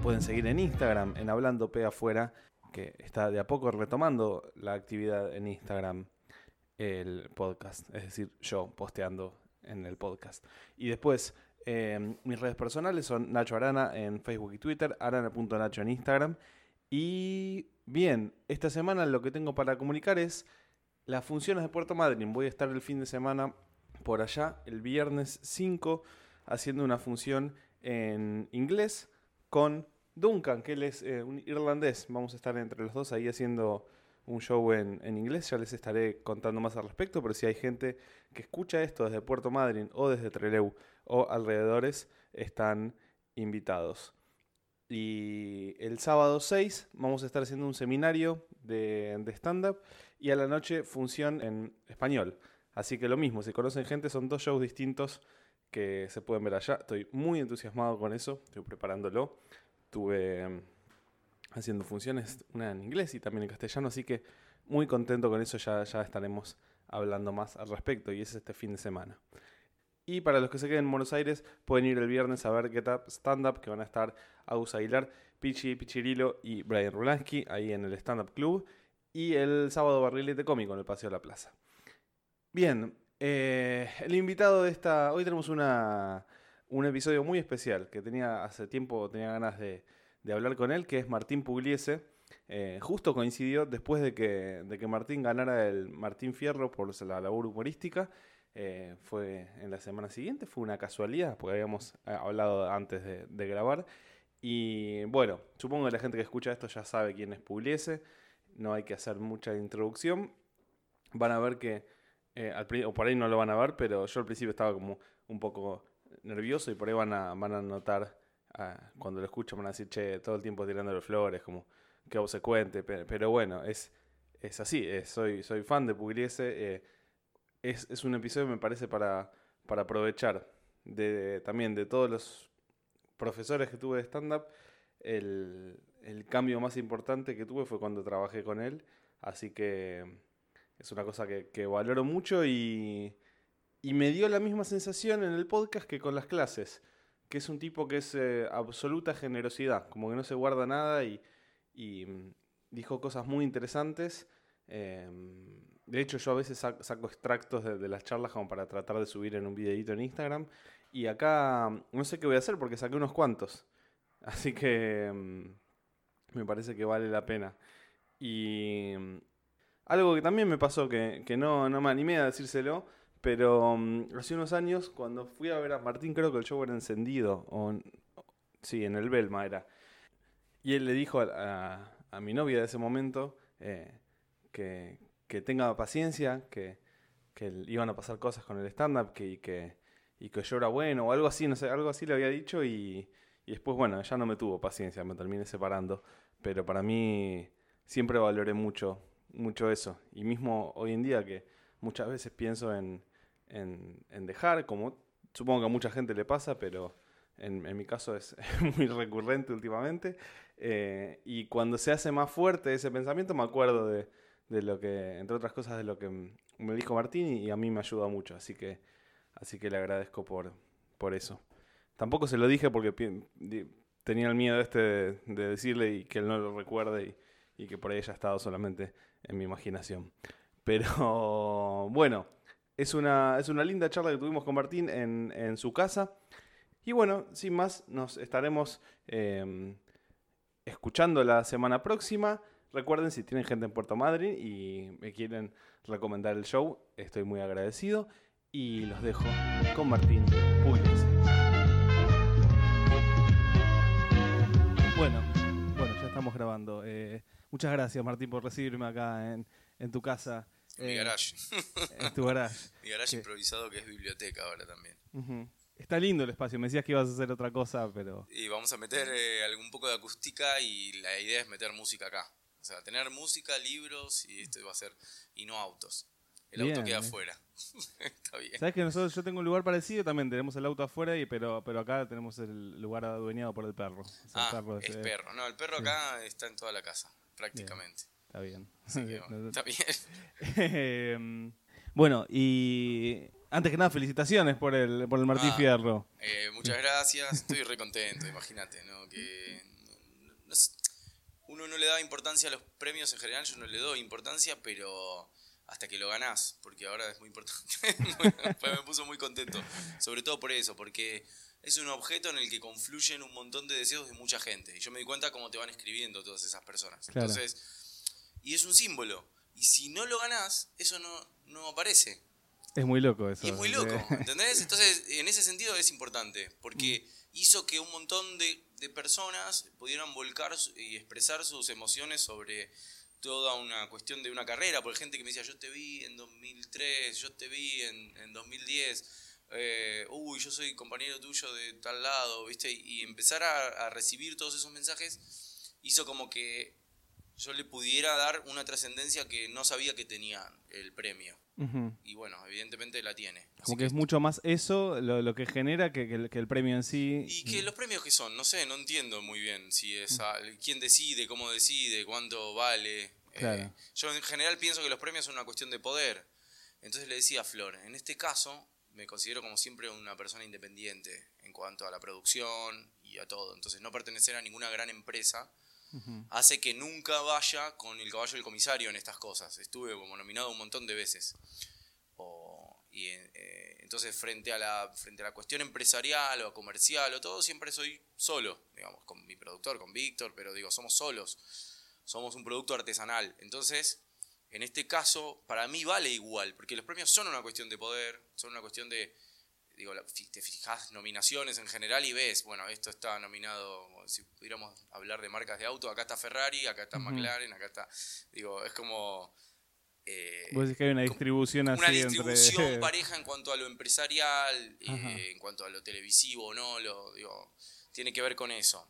pueden seguir en Instagram, en Hablando P Afuera, que está de a poco retomando la actividad en Instagram, el podcast, es decir, yo posteando en el podcast. Y después, mis redes personales son Nacho Arana en Facebook y Twitter, arana.nacho en Instagram. Y bien, esta semana lo que tengo para comunicar es las funciones de Puerto Madryn. Voy a estar el fin de semana por allá, el viernes 5, haciendo una función en inglés con Duncan, que él es un irlandés. Vamos a estar entre los dos ahí haciendo un show en inglés. Ya les estaré contando más al respecto, pero si hay gente que escucha esto desde Puerto Madryn o desde Trelew o alrededores, están invitados. Y el sábado 6 vamos a estar haciendo un seminario de stand-up y a la noche función en español. Así que lo mismo, si conocen gente, son 2 shows distintos que se pueden ver allá. Estoy muy entusiasmado con eso, estoy preparándolo. Estuve haciendo funciones, una en inglés y también en castellano, así que muy contento con eso, ya estaremos hablando más al respecto y es este fin de semana. Y para los que se queden en Buenos Aires, pueden ir el viernes a ver Get Up Stand Up, que van a estar Agus Aguilar, Pichi Pichirilo y Brian Rulansky, ahí en el Stand Up Club. Y el sábado Barrilete Cómico en el Paseo de la Plaza. Bien, el invitado de esta... Hoy tenemos un episodio muy especial, que hace tiempo tenía ganas de hablar con él, que es Martín Pugliese. Justo coincidió después de que Martín ganara el Martín Fierro por la labor humorística. Fue en la semana siguiente, fue una casualidad, porque habíamos hablado antes de grabar. Y bueno, supongo que la gente que escucha esto ya sabe quién es Pugliese, no hay que hacer mucha introducción. Van a ver que, o por ahí no lo van a ver, pero yo al principio estaba como un poco nervioso y por ahí van a notar, cuando lo escuchan van a decir, che, todo el tiempo tirándole flores, como que obsecuente, pero bueno, es así, soy fan de Pugliese. Es un episodio, me parece, para aprovechar también de todos los profesores que tuve de stand-up. El cambio más importante que tuve fue cuando trabajé con él. Así que es una cosa que valoro mucho y me dio la misma sensación en el podcast que con las clases. Que es un tipo que es absoluta generosidad. Como que no se guarda nada y dijo cosas muy interesantes. De hecho, yo a veces saco extractos de las charlas como para tratar de subir en un videíto en Instagram. Y acá no sé qué voy a hacer porque saqué unos cuantos. Así que me parece que vale la pena. Y algo que también me pasó, que no me animé a decírselo, pero hace unos años, cuando fui a ver a Martín, creo que el show era encendido. Sí, en el Belma era. Y él le dijo a mi novia de ese momento que tenga paciencia, que iban a pasar cosas con el stand-up, y que yo era bueno, o algo así, no sé, algo así le había dicho, y después, bueno, ya no me tuvo paciencia, me terminé separando, pero para mí siempre valoré mucho eso, y mismo hoy en día que muchas veces pienso en dejar, como supongo que a mucha gente le pasa, pero en mi caso es muy recurrente últimamente, y cuando se hace más fuerte ese pensamiento me acuerdo de lo que, entre otras cosas, de lo que me dijo Martín y a mí me ayuda mucho, así que le agradezco por eso. Tampoco se lo dije porque tenía el miedo de decirle y que él no lo recuerde y que por ahí haya estado solamente en mi imaginación. Pero bueno, es una linda charla que tuvimos con Martín en su casa. Y bueno, sin más, nos estaremos escuchando la semana próxima. Recuerden, si tienen gente en Puerto Madryn y me quieren recomendar el show, estoy muy agradecido. Y los dejo con Martín Pugliese. Bueno, ya estamos grabando. Muchas gracias, Martín, por recibirme acá en tu casa. En mi garage. En tu garage. Mi garage improvisado, que es biblioteca ahora también. Uh-huh. Está lindo el espacio, me decías que ibas a hacer otra cosa, pero... Y vamos a meter un poco de acústica y la idea es meter música acá. O sea, tener música, libros y esto va a ser... Y no autos. El bien, auto queda afuera. Está bien. ¿Sabes que yo tengo un lugar parecido también? Tenemos el auto afuera, pero acá tenemos el lugar adueñado por el perro. O sea, el perro es perro. No, el perro acá está en toda la casa, prácticamente. Bien, está bien. Está bien. Bueno, y antes que nada, felicitaciones por el Martín Fierro. Muchas gracias. Estoy re contento, imagínate, ¿no? Que uno no le da importancia a los premios en general, yo no le doy importancia, pero hasta que lo ganás, porque ahora es muy importante. Me puso muy contento, sobre todo por eso, porque es un objeto en el que confluyen un montón de deseos de mucha gente. Y yo me di cuenta cómo te van escribiendo todas esas personas. Claro. Entonces, y es un símbolo. Y si no lo ganás, eso no aparece. Es muy loco eso. Y es muy loco, ¿entendés? Entonces, en ese sentido es importante, porque hizo que un montón de personas pudieran volcar y expresar sus emociones sobre toda una cuestión de una carrera. Porque gente que me decía, yo te vi en 2003, yo te vi en 2010, yo soy compañero tuyo de tal lado, ¿viste? Y empezar a recibir todos esos mensajes hizo como que yo le pudiera dar una trascendencia que no sabía que tenía el premio. Uh-huh. Y bueno, evidentemente la tiene. Como que es mucho más eso lo que genera que el premio en sí. Y que los premios que son, no sé, no entiendo muy bien si es quién decide, cómo decide, cuánto vale. Claro. Yo en general pienso que los premios son una cuestión de poder. Entonces le decía a Flor, en este caso me considero como siempre una persona independiente en cuanto a la producción y a todo. Entonces no pertenecer a ninguna gran empresa hace que nunca vaya con el caballo del comisario en estas cosas. Estuve como nominado un montón de veces. Entonces frente a la cuestión empresarial o comercial o todo, siempre soy solo, digamos, con mi productor, con Víctor, pero digo, somos solos. Somos un producto artesanal. Entonces, en este caso, para mí vale igual, porque los premios son una cuestión de poder, son una cuestión de... Digo, te fijas nominaciones en general y ves, bueno, esto está nominado, si pudiéramos hablar de marcas de auto, acá está Ferrari, acá está McLaren, acá está, digo, es como... Vos decís que hay una distribución así. Una distribución pareja en cuanto a lo empresarial, en cuanto a lo televisivo, ¿no? Digo, tiene que ver con eso.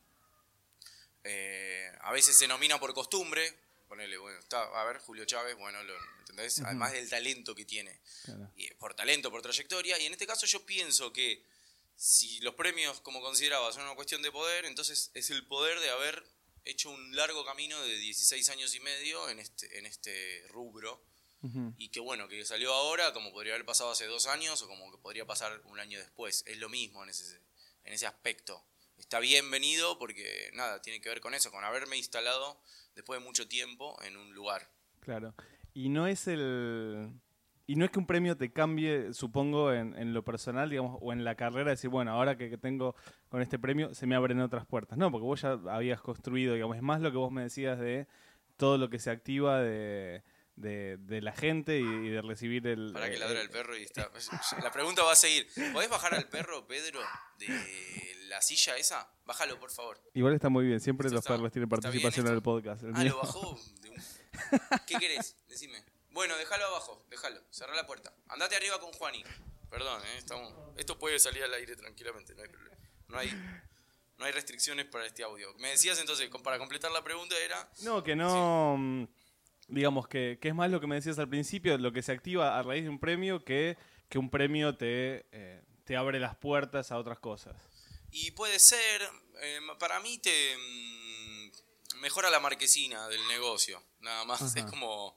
A veces se nomina por costumbre. Ponele, bueno, a ver, Julio Chávez, bueno, ¿entendés? Además del talento que tiene. Claro. Y por talento, por trayectoria. Y en este caso yo pienso que si los premios, como consideraba, son una cuestión de poder, entonces es el poder de haber hecho un largo camino de 16 años y medio en este rubro. Y que bueno, que salió ahora, como podría haber pasado hace 2 años o como que podría pasar un año después. Es lo mismo en ese aspecto. Está bienvenido porque nada, tiene que ver con eso, con haberme instalado después de mucho tiempo en un lugar. Claro. Y no es que un premio te cambie, supongo, en lo personal, digamos, o en la carrera, decir, bueno, ahora que tengo con este premio, se me abren otras puertas. No, porque vos ya habías construido, digamos, es más lo que vos me decías de todo lo que se activa de la gente y de recibir el... Para que ladra el perro y está... La pregunta va a seguir. ¿Podés bajar al perro, Pedro, de la silla esa? Bájalo, por favor. Igual está muy bien, siempre los perros tienen participación en el podcast. Lo bajó. ¿Qué querés? Decime. Bueno, déjalo abajo, déjalo. Cerrá la puerta. Andate arriba con Juani. Perdón, esto puede salir al aire tranquilamente, no hay problema. No hay restricciones para este audio. Me decías entonces, para completar la pregunta era... No, que no... Sí. Digamos que es más lo que me decías al principio, lo que se activa a raíz de un premio que un premio te abre las puertas a otras cosas. Y puede ser, para mí te mejora la marquesina del negocio, nada más. Ajá.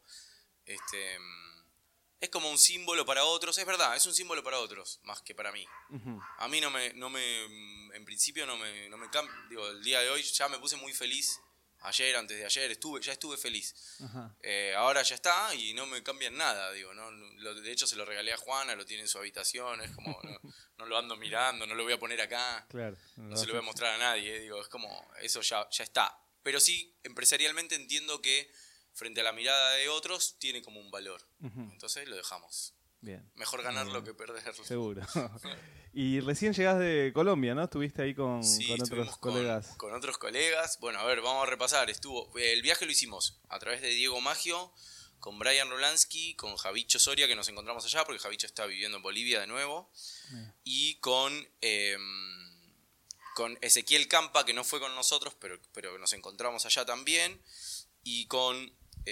Es como un símbolo para otros, es verdad, es un símbolo para otros, más que para mí. Uh-huh. A mí en principio no me cambia, digo, el día de hoy ya me puse muy feliz. Ayer, antes de ayer, ya estuve feliz. Ahora ya está y no me cambian nada, digo, ¿no? De hecho se lo regalé a Juana, lo tiene en su habitación, es como, no lo ando mirando, no lo voy a poner acá, claro, no se lo voy a mostrar a nadie, digo, es como, eso ya está. Pero sí, empresarialmente entiendo que frente a la mirada de otros tiene como un valor, entonces lo dejamos. Bien. Mejor ganarlo que perderlo. Seguro. Y recién llegás de Colombia, ¿no? Estuviste ahí con otros colegas. Con otros colegas. Bueno, a ver, vamos a repasar. El viaje lo hicimos a través de Diego Maggio, con Brian Rolansky, con Javicho Soria, que nos encontramos allá, porque Javicho está viviendo en Bolivia de nuevo. Y con Ezequiel Campa, que no fue con nosotros, pero nos encontramos allá también. Y con...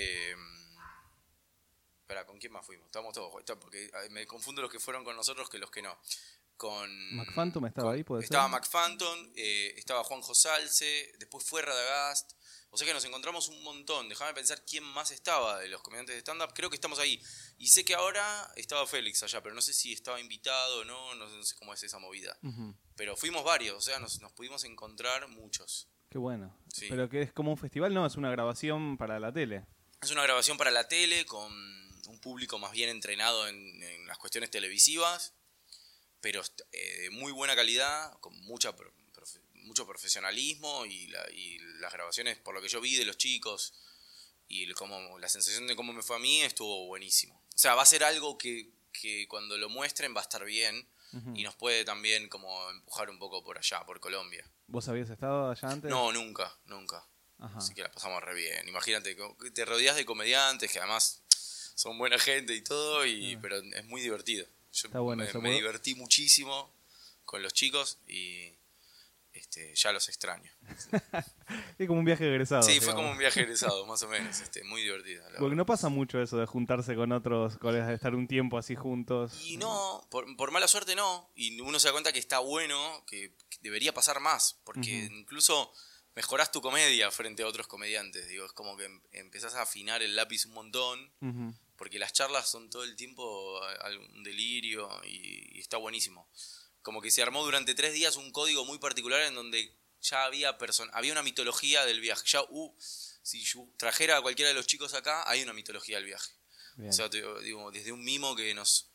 Espera, ¿con quién más fuimos? Estamos todos, porque me confundo los que fueron con nosotros que los que no. McPhantom estaba ahí, ¿puede ser? Estaba McPhantom, estaba Juanjo Salce, después fue Radagast. O sea que nos encontramos un montón. Déjame pensar quién más estaba de los comediantes de stand-up. Creo que estamos ahí. Y sé que ahora estaba Félix allá, pero no sé si estaba invitado o no sé cómo es esa movida. Uh-huh. Pero fuimos varios, o sea, nos pudimos encontrar muchos. Qué bueno. Sí. ¿Pero que es como un festival? No, es una grabación para la tele. Es una grabación para la tele con un público más bien entrenado en las cuestiones televisivas, pero de muy buena calidad, con mucho profesionalismo y las grabaciones, por lo que yo vi de los chicos y la sensación de cómo me fue a mí, estuvo buenísimo. O sea, va a ser algo que cuando lo muestren va a estar bien y nos puede también como empujar un poco por allá, por Colombia. ¿Vos habías estado allá antes? No, nunca. Ajá. Así que la pasamos re bien. Imagínate, te rodeas de comediantes que además son buena gente y todo, pero es muy divertido. Yo Está bueno, me divertí muchísimo con los chicos y ya los extraño. Es como un viaje egresado. Sí, digamos. fue como un viaje egresado, más o menos. Muy divertido. Porque no pasa mucho eso de juntarse con otros colegas, de estar un tiempo así juntos. Y no, por mala suerte no. Y uno se da cuenta que está bueno, que debería pasar más. Porque incluso mejorás tu comedia frente a otros comediantes. Digo, es como que empezás a afinar el lápiz un montón. Porque las charlas son todo el tiempo un delirio y está buenísimo. Como que se armó durante 3 días un código muy particular en donde ya había una mitología del viaje. Ya, si yo trajera a cualquiera de los chicos acá, hay una mitología del viaje. Bien. O sea, digo, desde un mimo que nos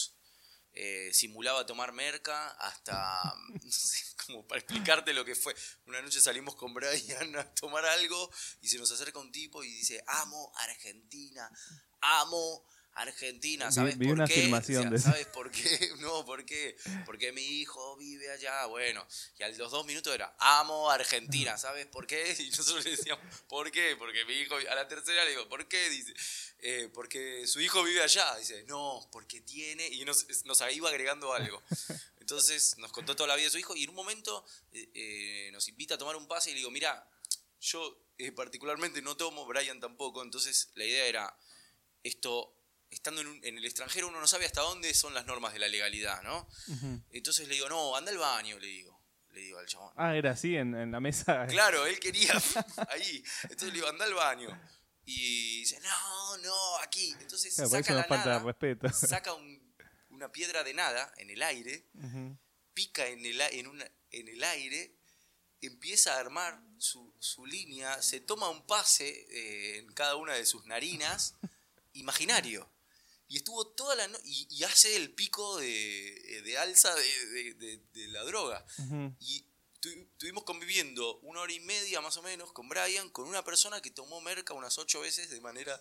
simulaba tomar merca hasta, no sé, como para explicarte lo que fue. Una noche salimos con Brian a tomar algo y se nos acerca un tipo y dice, amo Argentina, amo Argentina, ¿sabes vi por una qué? filmación de ¿Sabes por qué? No, ¿por qué? Porque mi hijo vive allá, bueno. Y a los 2 minutos era, amo Argentina, ¿sabes por qué? Y nosotros le decíamos, ¿por qué? Porque mi hijo, a la tercera le digo, ¿por qué? Dice, porque su hijo vive allá. Dice, no, porque tiene, y nos iba agregando algo. Entonces nos contó toda la vida de su hijo y en un momento nos invita a tomar un pase y le digo, mira, yo particularmente no tomo, Brian tampoco, entonces la idea era, estando en el extranjero uno no sabe hasta dónde son las normas de la legalidad, ¿no? Entonces le digo, no, anda al baño, le digo al chabón. Ah, era así en la mesa. Claro, él quería ahí. Entonces le digo, anda al baño. Y dice, no, aquí. Entonces claro, saca eso la falta nada, de respeto. saca una piedra de nada en el aire, pica en el aire, empieza a armar su línea, se toma un pase en cada una de sus narinas, imaginario. Y estuvo toda la noche y hace el pico de alza de la droga. Y estuvimos conviviendo 1 hora y media más o menos con Brian, con una persona que tomó merca unas 8 veces de manera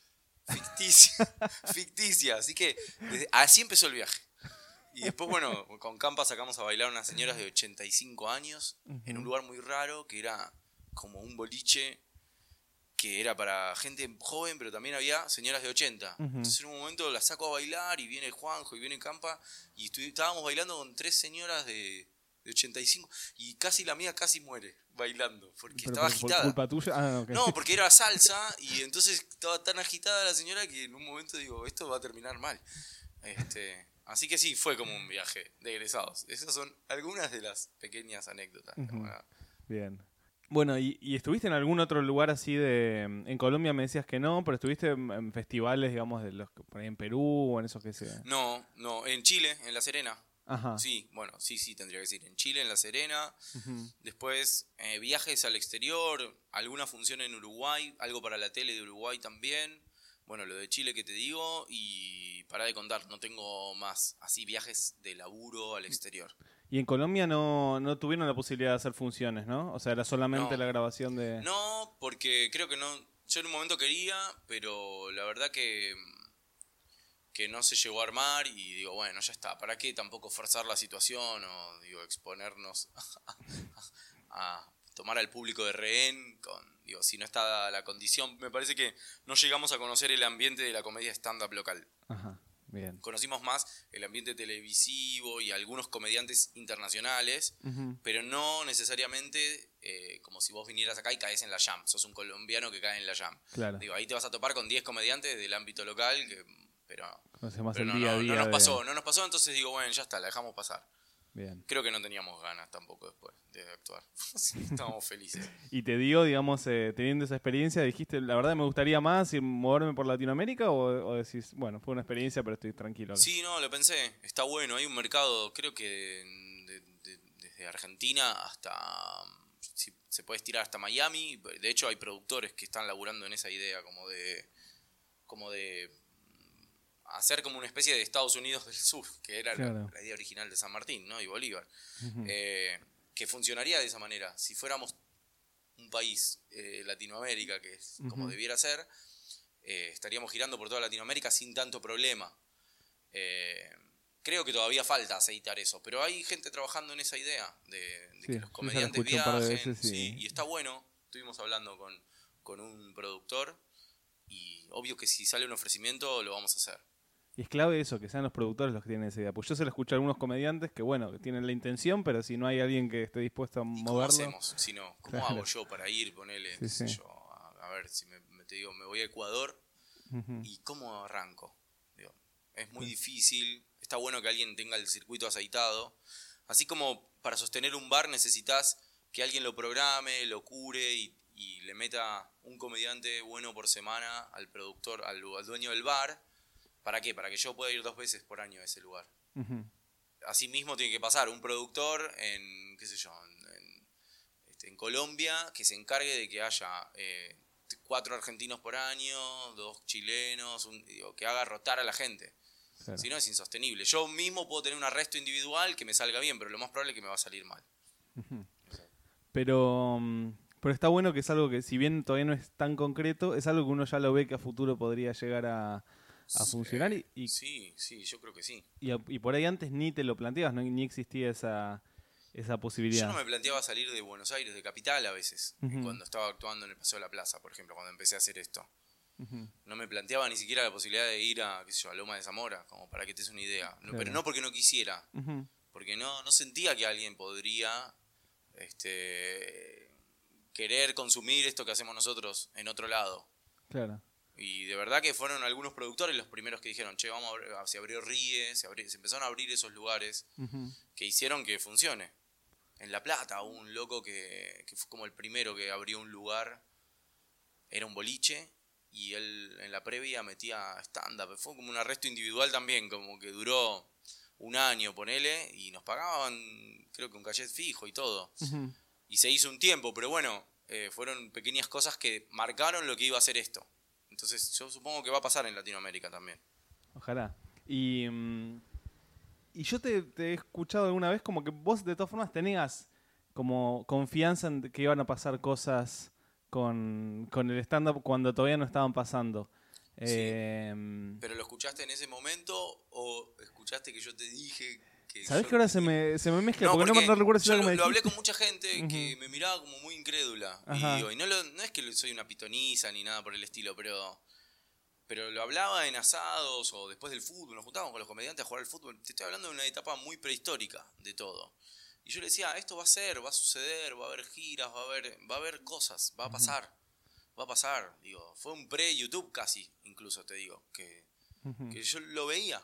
ficticia. Así que así empezó el viaje. Y después, bueno, con Campa sacamos a bailar unas señoras de 85 años en un lugar muy raro que era como un boliche que era para gente joven, pero también había señoras de 80. Entonces en un momento las saco a bailar y viene Juanjo y viene Campa y estábamos bailando con 3 señoras de 85 y casi la mía casi muere bailando porque ¿Pero estaba agitada. ¿Por culpa tuya? Ah, okay. No, porque era salsa y entonces estaba tan agitada la señora que en un momento digo, esto va a terminar mal. Así que sí, fue como un viaje de egresados. Esas son algunas de las pequeñas anécdotas. Bien. Bueno, ¿y estuviste en algún otro lugar así en Colombia me decías que no, pero estuviste en festivales, digamos, de los por ahí en Perú o en esos que sea? No, en Chile, en La Serena. Ajá. Sí, bueno, sí, tendría que decir. En Chile, en La Serena. Después, viajes al exterior, alguna función en Uruguay, algo para la tele de Uruguay también. Bueno, lo de Chile que te digo y para de contar, no tengo más así viajes de laburo al exterior. Y en Colombia no tuvieron la posibilidad de hacer funciones, ¿no? O sea, era solamente la grabación de... No, porque creo que no... Yo en un momento quería, pero la verdad que no se llegó a armar y digo, bueno, ya está. ¿Para qué tampoco forzar la situación o digo exponernos a tomar al público de rehén si no está la condición? Me parece que no llegamos a conocer el ambiente de la comedia stand-up local. Ajá. Bien. Conocimos más el ambiente televisivo y algunos comediantes internacionales, pero no necesariamente como si vos vinieras acá y caes en la Jam. Sos un colombiano que cae en la Jam. Claro. Digo, ahí te vas a topar con 10 comediantes del ámbito local, pero no nos pasó, entonces digo, bueno, ya está, la dejamos pasar. Bien. Creo que no teníamos ganas tampoco después de actuar. Estábamos felices. Y te digo, digamos, teniendo esa experiencia, dijiste, la verdad me gustaría más moverme por Latinoamérica o decís, bueno, fue una experiencia, pero estoy tranquilo. Sí, no, lo pensé. Está bueno, hay un mercado, creo que desde Argentina hasta si se puede estirar hasta Miami. De hecho, hay productores que están laburando en esa idea, como de hacer como una especie de Estados Unidos del Sur, que era la idea original de San Martín, ¿no? Y Bolívar. Uh-huh. Que funcionaría de esa manera. Si fuéramos un país, Latinoamérica, que es como debiera ser, estaríamos girando por toda Latinoamérica sin tanto problema. Creo que todavía falta aceitar eso, pero hay gente trabajando en esa idea de que los comediantes viajen, y está bueno. Estuvimos hablando con un productor y obvio que si sale un ofrecimiento lo vamos a hacer. Y es clave eso, que sean los productores los que tienen esa idea. Pues yo se lo escucho a algunos comediantes que, bueno, que tienen la intención, pero si no hay alguien que esté dispuesto a moverlo... ¿Cómo hacemos? Si no, ¿cómo hago yo para ir, ponele, yo, a ver, si te digo, me voy a Ecuador, ¿y cómo arranco? Digo, es muy difícil, está bueno que alguien tenga el circuito aceitado. Así como para sostener un bar necesitas que alguien lo programe, lo cure y le meta un comediante bueno por semana al productor, al dueño del bar. ¿Para qué? Para que yo pueda ir 2 veces por año a ese lugar. Así mismo tiene que pasar un productor en, qué sé yo, en Colombia, que se encargue de que haya 4 argentinos por año, 2 chilenos, que haga rotar a la gente. Claro. Si no, es insostenible. Yo mismo puedo tener un arresto individual que me salga bien, pero lo más probable es que me va a salir mal. Pero está bueno que es algo que, si bien todavía no es tan concreto, es algo que uno ya lo ve que a futuro podría llegar a funcionar. Sí, yo creo que sí. Y por ahí antes ni te lo planteabas, ni existía esa posibilidad. Yo no me planteaba salir de Buenos Aires, de Capital a veces, cuando estaba actuando en el Paseo de la Plaza, por ejemplo, cuando empecé a hacer esto. No me planteaba ni siquiera la posibilidad de ir a, qué sé yo, a Loma de Zamora, como para que te des una idea. Claro. Pero no porque no quisiera, porque no sentía que alguien podría querer consumir esto que hacemos nosotros en otro lado. Claro. Y de verdad que fueron algunos productores los primeros que dijeron, che, vamos a ver, se abrió Ríe, se empezaron a abrir esos lugares que hicieron que funcione. En La Plata hubo un loco que fue como el primero que abrió un lugar, era un boliche, y él en la previa metía stand-up. Fue como un arresto individual también, como que duró 1 año, ponele, y nos pagaban, creo que un cachet fijo y todo. Y se hizo un tiempo, pero bueno, fueron pequeñas cosas que marcaron lo que iba a ser esto. Entonces yo supongo que va a pasar en Latinoamérica también. Ojalá. Y yo te he escuchado alguna vez como que vos de todas formas tenías como confianza en que iban a pasar cosas con el stand-up cuando todavía no estaban pasando. Sí. ¿Pero lo escuchaste en ese momento o escuchaste que yo te dije que... ¿Sabés que ahora se me mezcla? No, porque no recuerdo si yo lo hablé con mucha gente que me miraba como muy incrédula. Y no es que soy una pitoniza ni nada por el estilo, pero lo hablaba en asados o después del fútbol. Nos juntábamos con los comediantes a jugar al fútbol. Te estoy hablando de una etapa muy prehistórica de todo. Y yo le decía, esto va a suceder, va a haber giras, va a haber cosas, va a pasar. Digo, fue un pre-YouTube casi, incluso te digo, que yo lo veía.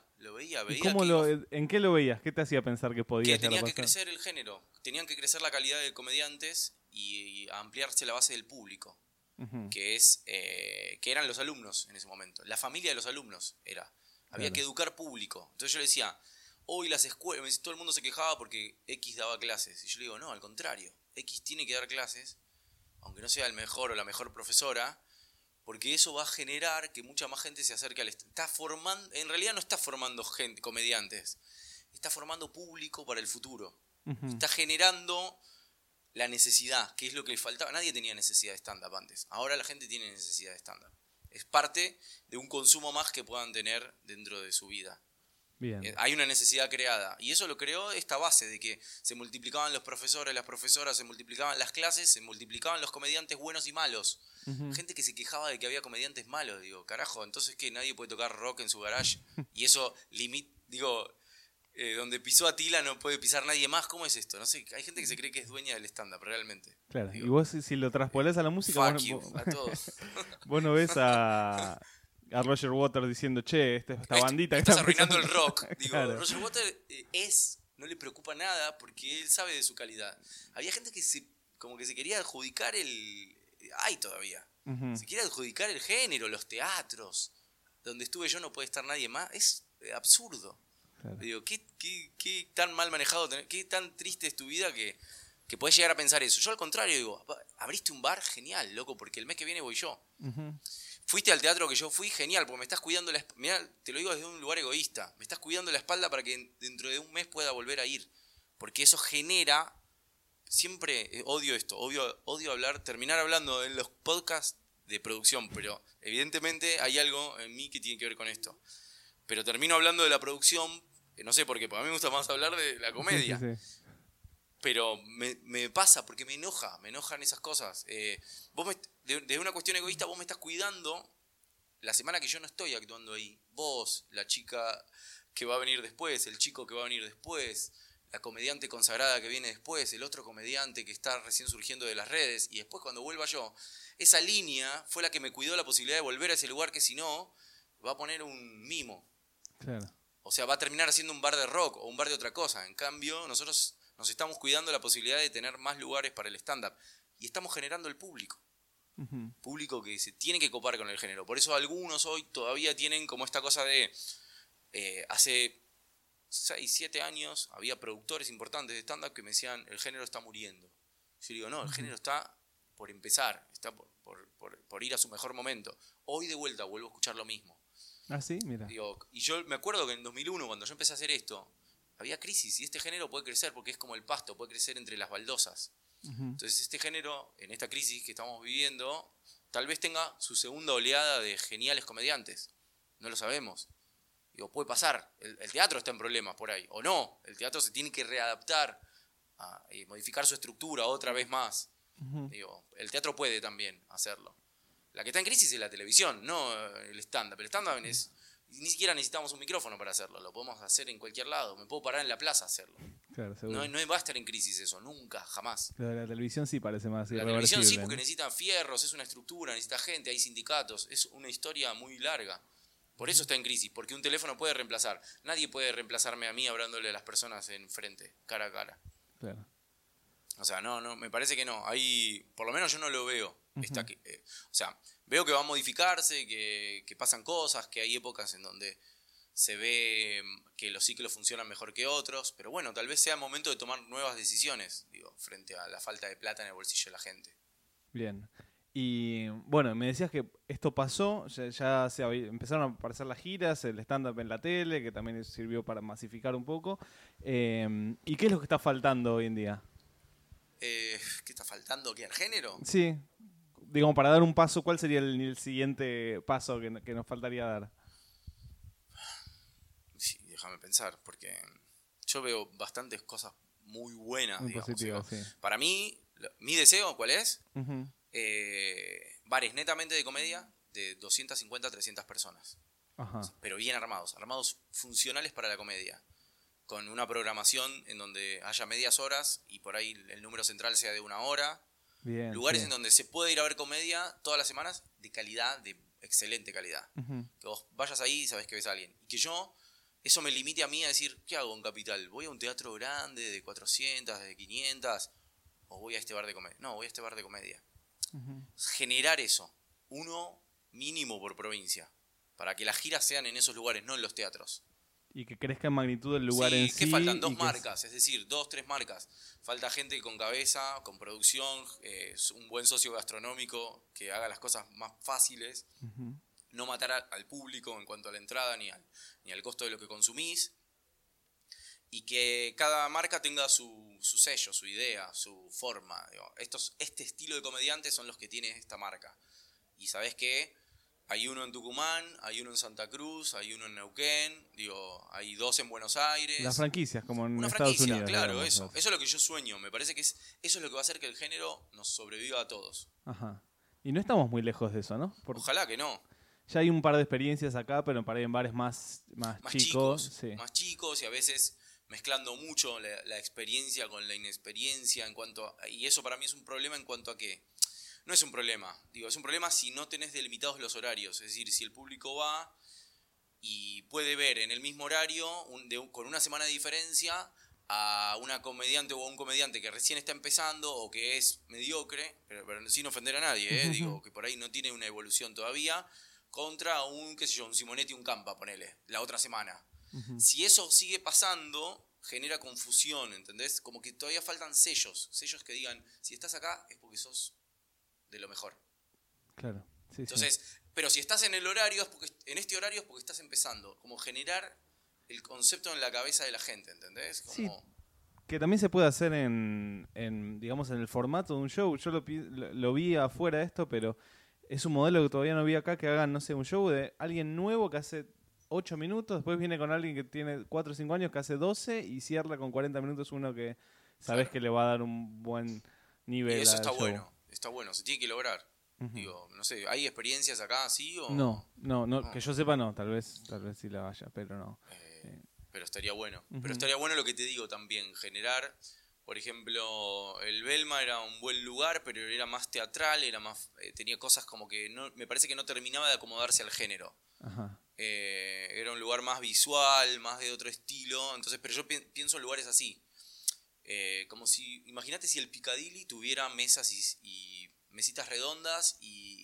¿En qué lo veías? ¿Qué te hacía pensar que podía que tenía que crecer el género, tenían que crecer la calidad de comediantes y ampliarse la base del público, que eran los alumnos en ese momento, la familia de los alumnos había que educar público. Entonces yo le decía, hoy las escuelas, todo el mundo se quejaba porque X daba clases, y yo le digo, no, al contrario, X tiene que dar clases, aunque no sea el mejor o la mejor profesora, porque eso va a generar que mucha más gente se acerque al en realidad no está formando comediantes, está formando público para el futuro. Está generando la necesidad, que es lo que le faltaba. Nadie tenía necesidad de stand-up antes. Ahora la gente tiene necesidad de stand-up. Es parte de un consumo más que puedan tener dentro de su vida. Bien. Hay una necesidad creada. Y eso lo creó esta base de que se multiplicaban los profesores, las profesoras, se multiplicaban las clases, se multiplicaban los comediantes buenos y malos. Gente que se quejaba de que había comediantes malos. Digo, carajo, entonces ¿qué? Nadie puede tocar rock en su garage. Y eso donde pisó Atila no puede pisar nadie más. ¿Cómo es esto? No sé, hay gente que se cree que es dueña del stand-up, realmente. Claro, y vos si lo traspolás a la música... A todos. Vos no ves a Roger Waters diciendo, che, esta bandita... Estás arruinando el rock. Digo, claro. Roger Waters no le preocupa nada porque él sabe de su calidad. Había gente que se quería adjudicar hay todavía. Se quiere adjudicar el género, los teatros. Donde estuve yo no puede estar nadie más. Es absurdo. Claro. Digo, ¿qué tan mal manejado, qué tan triste es tu vida que que podés llegar a pensar eso. Yo al contrario digo, abriste un bar, genial, loco, porque el mes que viene voy yo. Uh-huh. Fuiste al teatro que yo fui, genial, porque me estás cuidando la espalda. Mirá, te lo digo desde un lugar egoísta. Me estás cuidando la espalda para que dentro de un mes pueda volver a ir. Porque eso genera... Siempre odio esto, odio terminar hablando en los podcasts de producción, pero evidentemente hay algo en mí que tiene que ver con esto. Pero termino hablando de la producción, no sé por qué, porque a mí me gusta más hablar de la comedia. Sí. Pero me pasa porque me enojan esas cosas. De una cuestión egoísta, vos me estás cuidando la semana que yo no estoy actuando ahí. Vos, la chica que va a venir después, el chico que va a venir después, la comediante consagrada que viene después, el otro comediante que está recién surgiendo de las redes, y después cuando vuelva yo, esa línea fue la que me cuidó la posibilidad de volver a ese lugar que si no, va a poner un mimo. Claro. O sea, va a terminar siendo un bar de rock o un bar de otra cosa. En cambio, nosotros nos estamos cuidando la posibilidad de tener más lugares para el stand-up. Y estamos generando el público. Uh-huh. Público que se tiene que copar con el género. Por eso algunos hoy todavía tienen como esta cosa de... hace 6, 7 años había productores importantes de stand-up que me decían, el género está muriendo. Yo digo, no, el género está por empezar, está por ir a su mejor momento. Hoy de vuelta vuelvo a escuchar lo mismo. Ah, sí, mira. Digo, y yo me acuerdo que en 2001, cuando yo empecé a hacer esto, había crisis y este género puede crecer porque es como el pasto, puede crecer entre las baldosas. Uh-huh. Entonces este género, en esta crisis que estamos viviendo, tal vez tenga su segunda oleada de geniales comediantes. No lo sabemos. Digo, puede pasar. El teatro está en problemas por ahí. O no, el teatro se tiene que readaptar y modificar su estructura otra vez más. Uh-huh. Digo, el teatro puede también hacerlo. La que está en crisis es la televisión, no el stand-up. El stand-up es... Ni siquiera necesitamos un micrófono para hacerlo. Lo podemos hacer en cualquier lado. Me puedo parar en la plaza a hacerlo. Claro, seguro. No va a estar en crisis eso, nunca, jamás. Pero la televisión sí parece más irreversible. La televisión sí, porque necesita fierros, es una estructura, necesita gente, hay sindicatos. Es una historia muy larga. Por eso está en crisis, porque un teléfono puede reemplazar. Nadie puede reemplazarme a mí hablándole a las personas enfrente, cara a cara. Claro. O sea, no, me parece que no. Ahí, por lo menos yo no lo veo. Uh-huh. O sea, veo que va a modificarse, que pasan cosas, que hay épocas en donde se ve que los ciclos funcionan mejor que otros. Pero bueno, tal vez sea momento de tomar nuevas decisiones, digo, frente a la falta de plata en el bolsillo de la gente. Bien. Y bueno, me decías que esto pasó, ya empezaron a aparecer las giras, el stand-up en la tele, que también sirvió para masificar un poco. ¿Y qué es lo que está faltando hoy en día? ¿Qué está faltando? ¿Qué, al género? Sí, digamos, para dar un paso, ¿cuál sería el siguiente paso que nos faltaría dar? Sí, déjame pensar, porque yo veo bastantes cosas muy buenas. Muy positivas, sí. Para mí, mi deseo, ¿cuál es? Uh-huh. Bares netamente de comedia de 250 a 300 personas. Ajá. Pero bien armados funcionales para la comedia, con una programación en donde haya medias horas y por ahí el número central sea de 1 hora. Bien, lugares sí. En donde se puede ir a ver comedia todas las semanas de calidad, de excelente calidad. Uh-huh. Que vos vayas ahí y sabés que ves a alguien. Y que eso me limite a mí a decir, ¿qué hago en Capital? ¿Voy a un teatro grande de 400, de 500? ¿O voy a este bar de comedia? No, voy a este bar de comedia. Uh-huh. Generar eso, uno mínimo por provincia, para que las giras sean en esos lugares, no en los teatros. Y que crezca en magnitud el lugar en sí. ¿Qué faltan? 2 marcas, es decir, 2, 3 marcas. Falta gente con cabeza, con producción, un buen socio gastronómico que haga las cosas más fáciles. Uh-huh. No matar al público en cuanto a la entrada ni al costo de lo que consumís. Y que cada marca tenga su sello, su idea, su forma. Digo, este estilo de comediantes son los que tiene esta marca. Y ¿sabés qué? Hay uno en Tucumán, hay uno en Santa Cruz, hay uno en Neuquén, hay 2 en Buenos Aires. Las franquicias, como en Estados franquicia, Unidos. Claro, digamos, eso es lo que yo sueño. Me parece que eso es lo que va a hacer que el género nos sobreviva a todos. Ajá. Y no estamos muy lejos de eso, ¿no? Ojalá que no. Ya hay un par de experiencias acá, pero en bares más chicos. Sí. Más chicos y a veces mezclando mucho la experiencia con la inexperiencia y eso para mí es un problema en cuanto a que no es un problema, es un problema si no tenés delimitados los horarios, es decir, si el público va y puede ver en el mismo horario con una semana de diferencia a una comediante o a un comediante que recién está empezando o que es mediocre, pero sin ofender a nadie, digo que por ahí no tiene una evolución todavía, contra un Simonetti y un Campa, ponele, la otra semana. Uh-huh. Si eso sigue pasando, genera confusión, ¿entendés? Como que todavía faltan sellos que digan, si estás acá es porque sos de lo mejor. Claro, sí, Entonces, sí. pero si estás en el horario, en este horario es porque estás empezando. Como generar el concepto en la cabeza de la gente, ¿entendés? Sí, Como, que también se puede hacer digamos, en el formato de un show. Yo lo vi afuera de esto, pero es un modelo que todavía no vi acá, que hagan, no sé, un show de alguien nuevo que hace 8 minutos, después viene con alguien que tiene 4 o 5 años que hace 12 y cierra con 40 minutos uno que sabes claro. que le va a dar un buen Y nivel eso al show. está bueno, se tiene que lograr. Ujú. Digo, no sé, ¿hay experiencias acá así No, o...? no, no, No. que yo sepa no, tal vez sí la vaya, pero no. Eh, Eh, pero estaría bueno. Pero ujú. estaría bueno lo que te digo también, generar, por ejemplo, el Belma era un buen lugar, pero era más teatral, era más tenía cosas como que no, me parece que no terminaba de acomodarse al género. Ajá. Era un lugar más visual, más de otro estilo, entonces, pero yo pienso en lugares así. Como si, imagínate si el Piccadilly tuviera mesas y mesitas redondas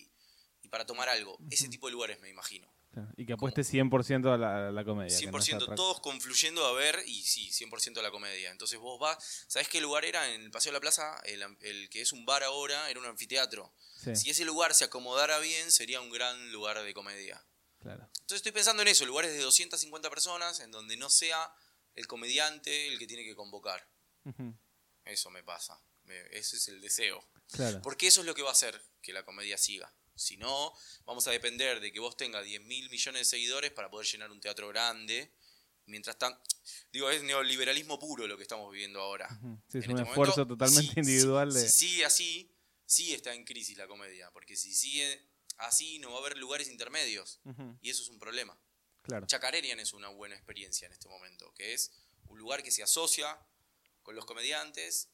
y para tomar algo. Ese Ujú. tipo de lugares me imagino. Claro. Y que Como apueste 100% a la comedia, que no haya 100%, otra cosa. todos confluyendo a ver, y sí, 100% a la comedia. Entonces vos vas, ¿sabés qué lugar era? En el Paseo de la Plaza, el que es un bar ahora, era un anfiteatro. Sí, Si ese lugar se acomodara bien, sería un gran lugar de comedia. claro. Entonces estoy pensando en eso, lugares de 250 personas, en donde no sea el comediante el que tiene que convocar. Ujú. Eso me pasa. Ese es el deseo. Claro. Porque eso es lo que va a hacer que la comedia siga. Si no, vamos a depender de que vos tengas 10.000 millones de seguidores para poder llenar un teatro grande. Mientras tanto, digo, es neoliberalismo puro lo que estamos viviendo ahora. Ujú. Sí, es En un este esfuerzo momento, y totalmente individual si de... sigue así, sí está en crisis la comedia. Porque si sigue así, no va a haber lugares intermedios. Ujú. Y eso es un problema. Claro. Chacarerian es una buena experiencia en este momento, que es un lugar que se asocia con los comediantes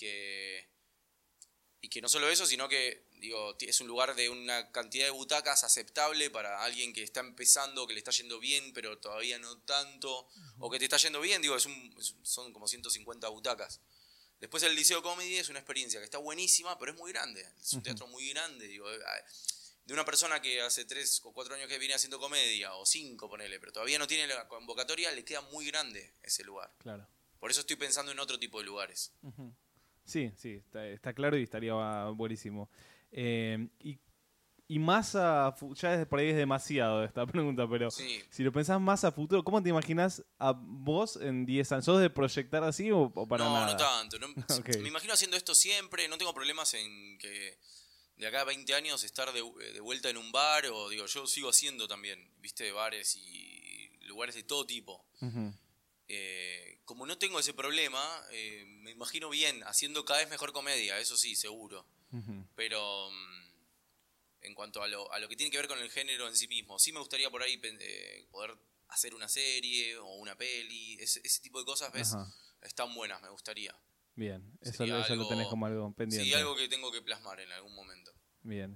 y que no solo eso, sino que digo, es un lugar de una cantidad de butacas aceptable para alguien que está empezando, que le está yendo bien, pero todavía no tanto, o que te está yendo bien, digo, son como 150 butacas. Después el Liceo Comedy es una experiencia que está buenísima, pero es muy grande, es un Ujú. teatro muy grande, digo, de una persona que hace 3 o 4 años que viene haciendo comedia, o 5 ponele, pero todavía no tiene la convocatoria, le queda muy grande ese lugar. Claro. Por eso estoy pensando en otro tipo de lugares. Ujú. Sí, sí, está claro y estaría buenísimo. Y más ya desde por ahí es demasiado esta pregunta, pero Sí. si lo pensás más a futuro, ¿cómo te imaginas a vos en 10 años? ¿Sos de proyectar así o para No, no nada? tanto. Ok, Me imagino haciendo esto siempre. No tengo problemas en que de acá a 20 años estar de vuelta en un bar. O digo, yo sigo haciendo también, viste, bares y lugares de todo tipo. ujú, Como no tengo ese problema, me imagino bien haciendo cada vez mejor comedia, eso sí, seguro. ujú, Pero en cuanto a lo que tiene que ver con el género en sí mismo, sí me gustaría por ahí poder hacer una serie o una peli. Ese tipo de cosas, ¿ves? ajá, Están buenas, me gustaría. bien, Sería eso lo tenés algo, como algo sí, pendiente. algo que tengo que plasmar en algún momento. Bien.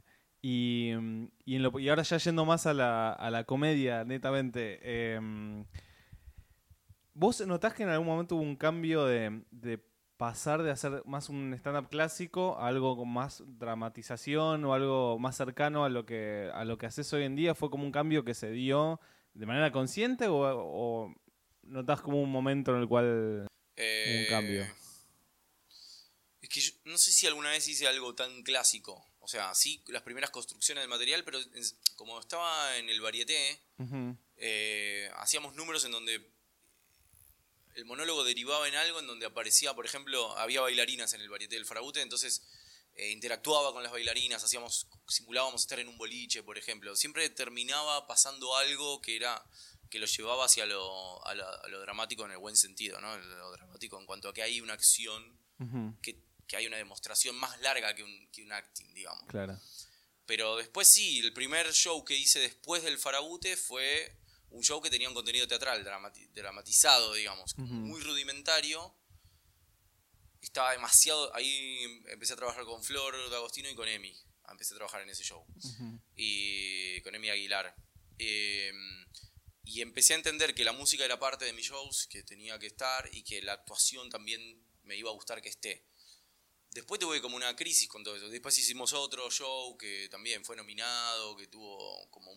Y ahora ya yendo más a a la comedia, netamente, ¿vos notás que en algún momento hubo un cambio de pasar de hacer más un stand-up clásico a algo con más dramatización o algo más cercano a lo que haces hoy en día? ¿Fue como un cambio que se dio de manera consciente o notás como un momento en el cual hubo un cambio? Eh, es que yo no sé si alguna vez hice algo tan clásico. O sea, sí, las primeras construcciones del material, pero como estaba en el varieté, Ujú, hacíamos números en donde el monólogo derivaba en algo, en donde aparecía, por ejemplo, había bailarinas en el varieté del Farabute, entonces interactuaba con las bailarinas, simulábamos estar en un boliche, por ejemplo. Siempre terminaba pasando algo que lo llevaba hacia a lo dramático en el buen sentido, ¿no? Lo dramático en cuanto a que hay una acción, ujú, que hay una demostración más larga que un acting, digamos. claro. Pero después sí, el primer show que hice después del Farabute fue un show que tenía un contenido teatral, dramatizado, digamos, como Ujú, muy rudimentario. Estaba demasiado... Ahí empecé a trabajar con Flor de Agostino y con Emi. Empecé a trabajar en ese show. ujú, Y con Emi Aguilar. Eh, y empecé a entender que la música era parte de mis shows, que tenía que estar, y que la actuación también me iba a gustar que esté. Después tuve como una crisis con todo eso. Después hicimos otro show que también fue nominado, que tuvo como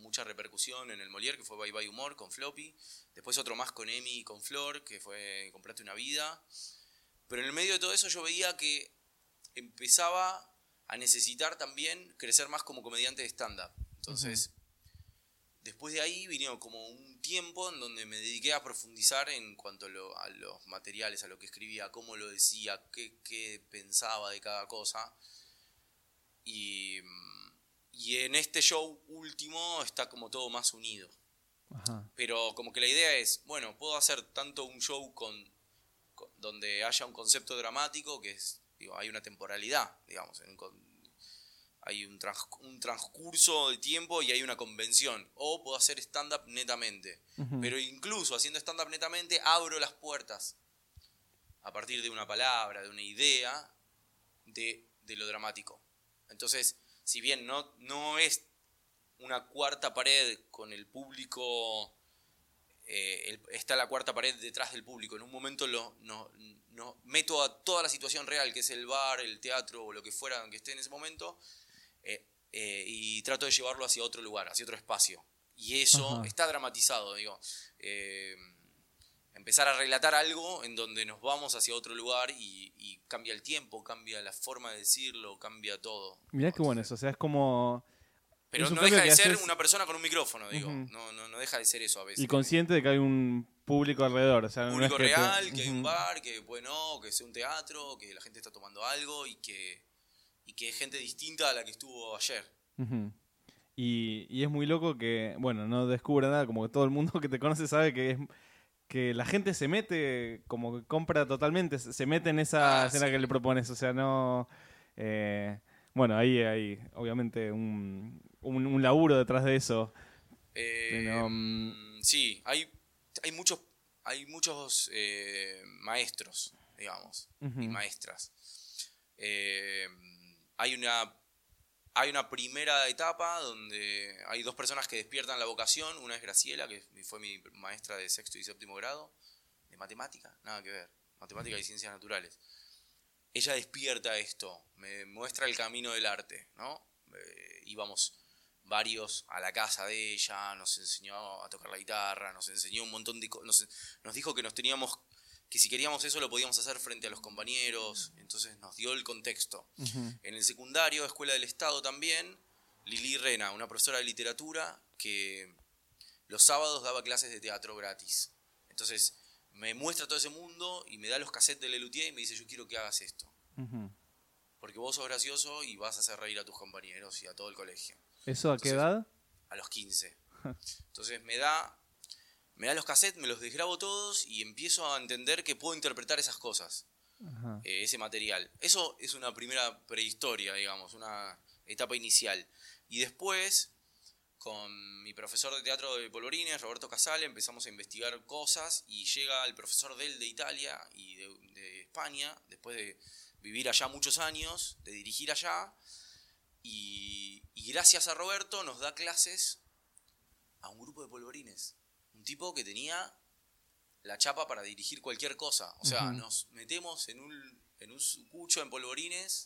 mucha repercusión en el Molière, que fue Bye Bye Humor con Floppy. Después otro más con Emi y con Flor, que fue Comprate una vida. Pero en el medio de todo eso yo veía que empezaba a necesitar también crecer más como comediante de stand-up. Entonces, después de ahí vino como un tiempo en donde me dediqué a profundizar en cuanto a los materiales, a lo que escribía, cómo lo decía, qué pensaba de cada cosa. Y en este show último está como todo más unido. Ajá. Pero como que la idea es, bueno, puedo hacer tanto un show donde haya un concepto dramático, que es, digo, hay una temporalidad, digamos, hay un transcurso de tiempo y hay una convención. O puedo hacer stand-up netamente. Pero incluso haciendo stand-up netamente abro las puertas a partir de una palabra, de una idea, de lo dramático. Entonces, si bien no es una cuarta pared con el público, está la cuarta pared detrás del público. En un momento no meto a toda la situación real, que es el bar, el teatro o lo que fuera que esté en ese momento, y trato de llevarlo hacia otro lugar, hacia otro espacio. Y eso está dramatizado, digo. Empezar a relatar algo en donde nos vamos hacia otro lugar y cambia el tiempo, cambia la forma de decirlo, cambia todo. Mirá qué bueno eso, o sea, es como... Pero es un no cambio deja de que ser haces... una persona con un micrófono, digo. No deja de ser eso a veces. Y consciente de que hay un público alrededor, o sea, Un no público es que real, que hay un bar, que bueno, que sea un teatro, que la gente está tomando algo y que es gente distinta a la que estuvo ayer. Y es muy loco que, bueno, no descubra nada, como que todo el mundo que te conoce sabe que la gente se mete, como que compra totalmente, se mete en esa escena que le propones, o sea, no... bueno, ahí hay obviamente un laburo detrás de eso. Pero, sí, hay muchos maestros, digamos, y maestras. Hay una primera etapa donde hay dos personas que despiertan la vocación. Una es Graciela, que fue mi maestra de sexto y séptimo grado, de matemática, nada que ver, matemática y ciencias naturales. Ella despierta esto, me muestra el camino del arte, ¿no? Íbamos varios a la casa de ella, nos enseñó a tocar la guitarra, nos enseñó un montón de cosas, nos dijo que si queríamos eso lo podíamos hacer frente a los compañeros, entonces nos dio el contexto. En el secundario, Escuela del Estado también, Lili Rena, una profesora de literatura que los sábados daba clases de teatro gratis. Entonces me muestra todo ese mundo y me da los cassettes de Lelutier y me dice, yo quiero que hagas esto. Porque vos sos gracioso y vas a hacer reír a tus compañeros y a todo el colegio. ¿Eso a qué edad? A los 15. Entonces me da los cassettes, me los desgrabo todos y empiezo a entender que puedo interpretar esas cosas, ese material. Eso es una primera prehistoria, digamos, una etapa inicial. Y después, con mi profesor de teatro de Polvorines, Roberto Casale, empezamos a investigar cosas y llega el profesor de Italia y de España, después de vivir allá muchos años, de dirigir allá, y gracias a Roberto nos da clases a un grupo de polvorines. Un tipo que tenía la chapa para dirigir cualquier cosa. O sea, nos metemos en un sucucho en polvorines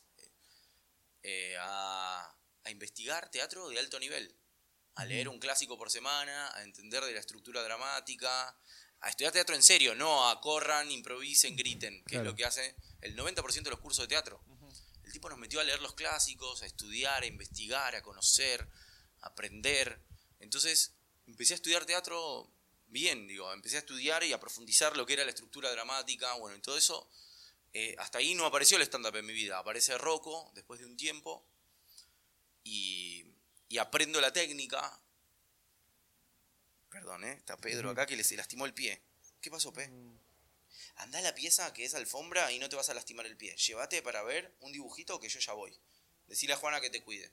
a investigar teatro de alto nivel. A leer un clásico por semana, a entender de la estructura dramática, a estudiar teatro en serio, no a corran, improvisen, griten, que es lo que hace el 90% de los cursos de teatro. El tipo nos metió a leer los clásicos, a estudiar, a investigar, a conocer, a aprender. Entonces empecé a estudiar teatro bien, empecé a estudiar y a profundizar lo que era la estructura dramática, bueno, y todo eso. Hasta ahí no apareció el stand-up en mi vida, aparece Rocco después de un tiempo y aprendo la técnica. Perdón, está Pedro acá que se lastimó el pie. ¿Qué pasó, Pe? Andá a la pieza que es alfombra y no te vas a lastimar el pie. Llévate para ver un dibujito que yo ya voy. Decile a Juana que te cuide.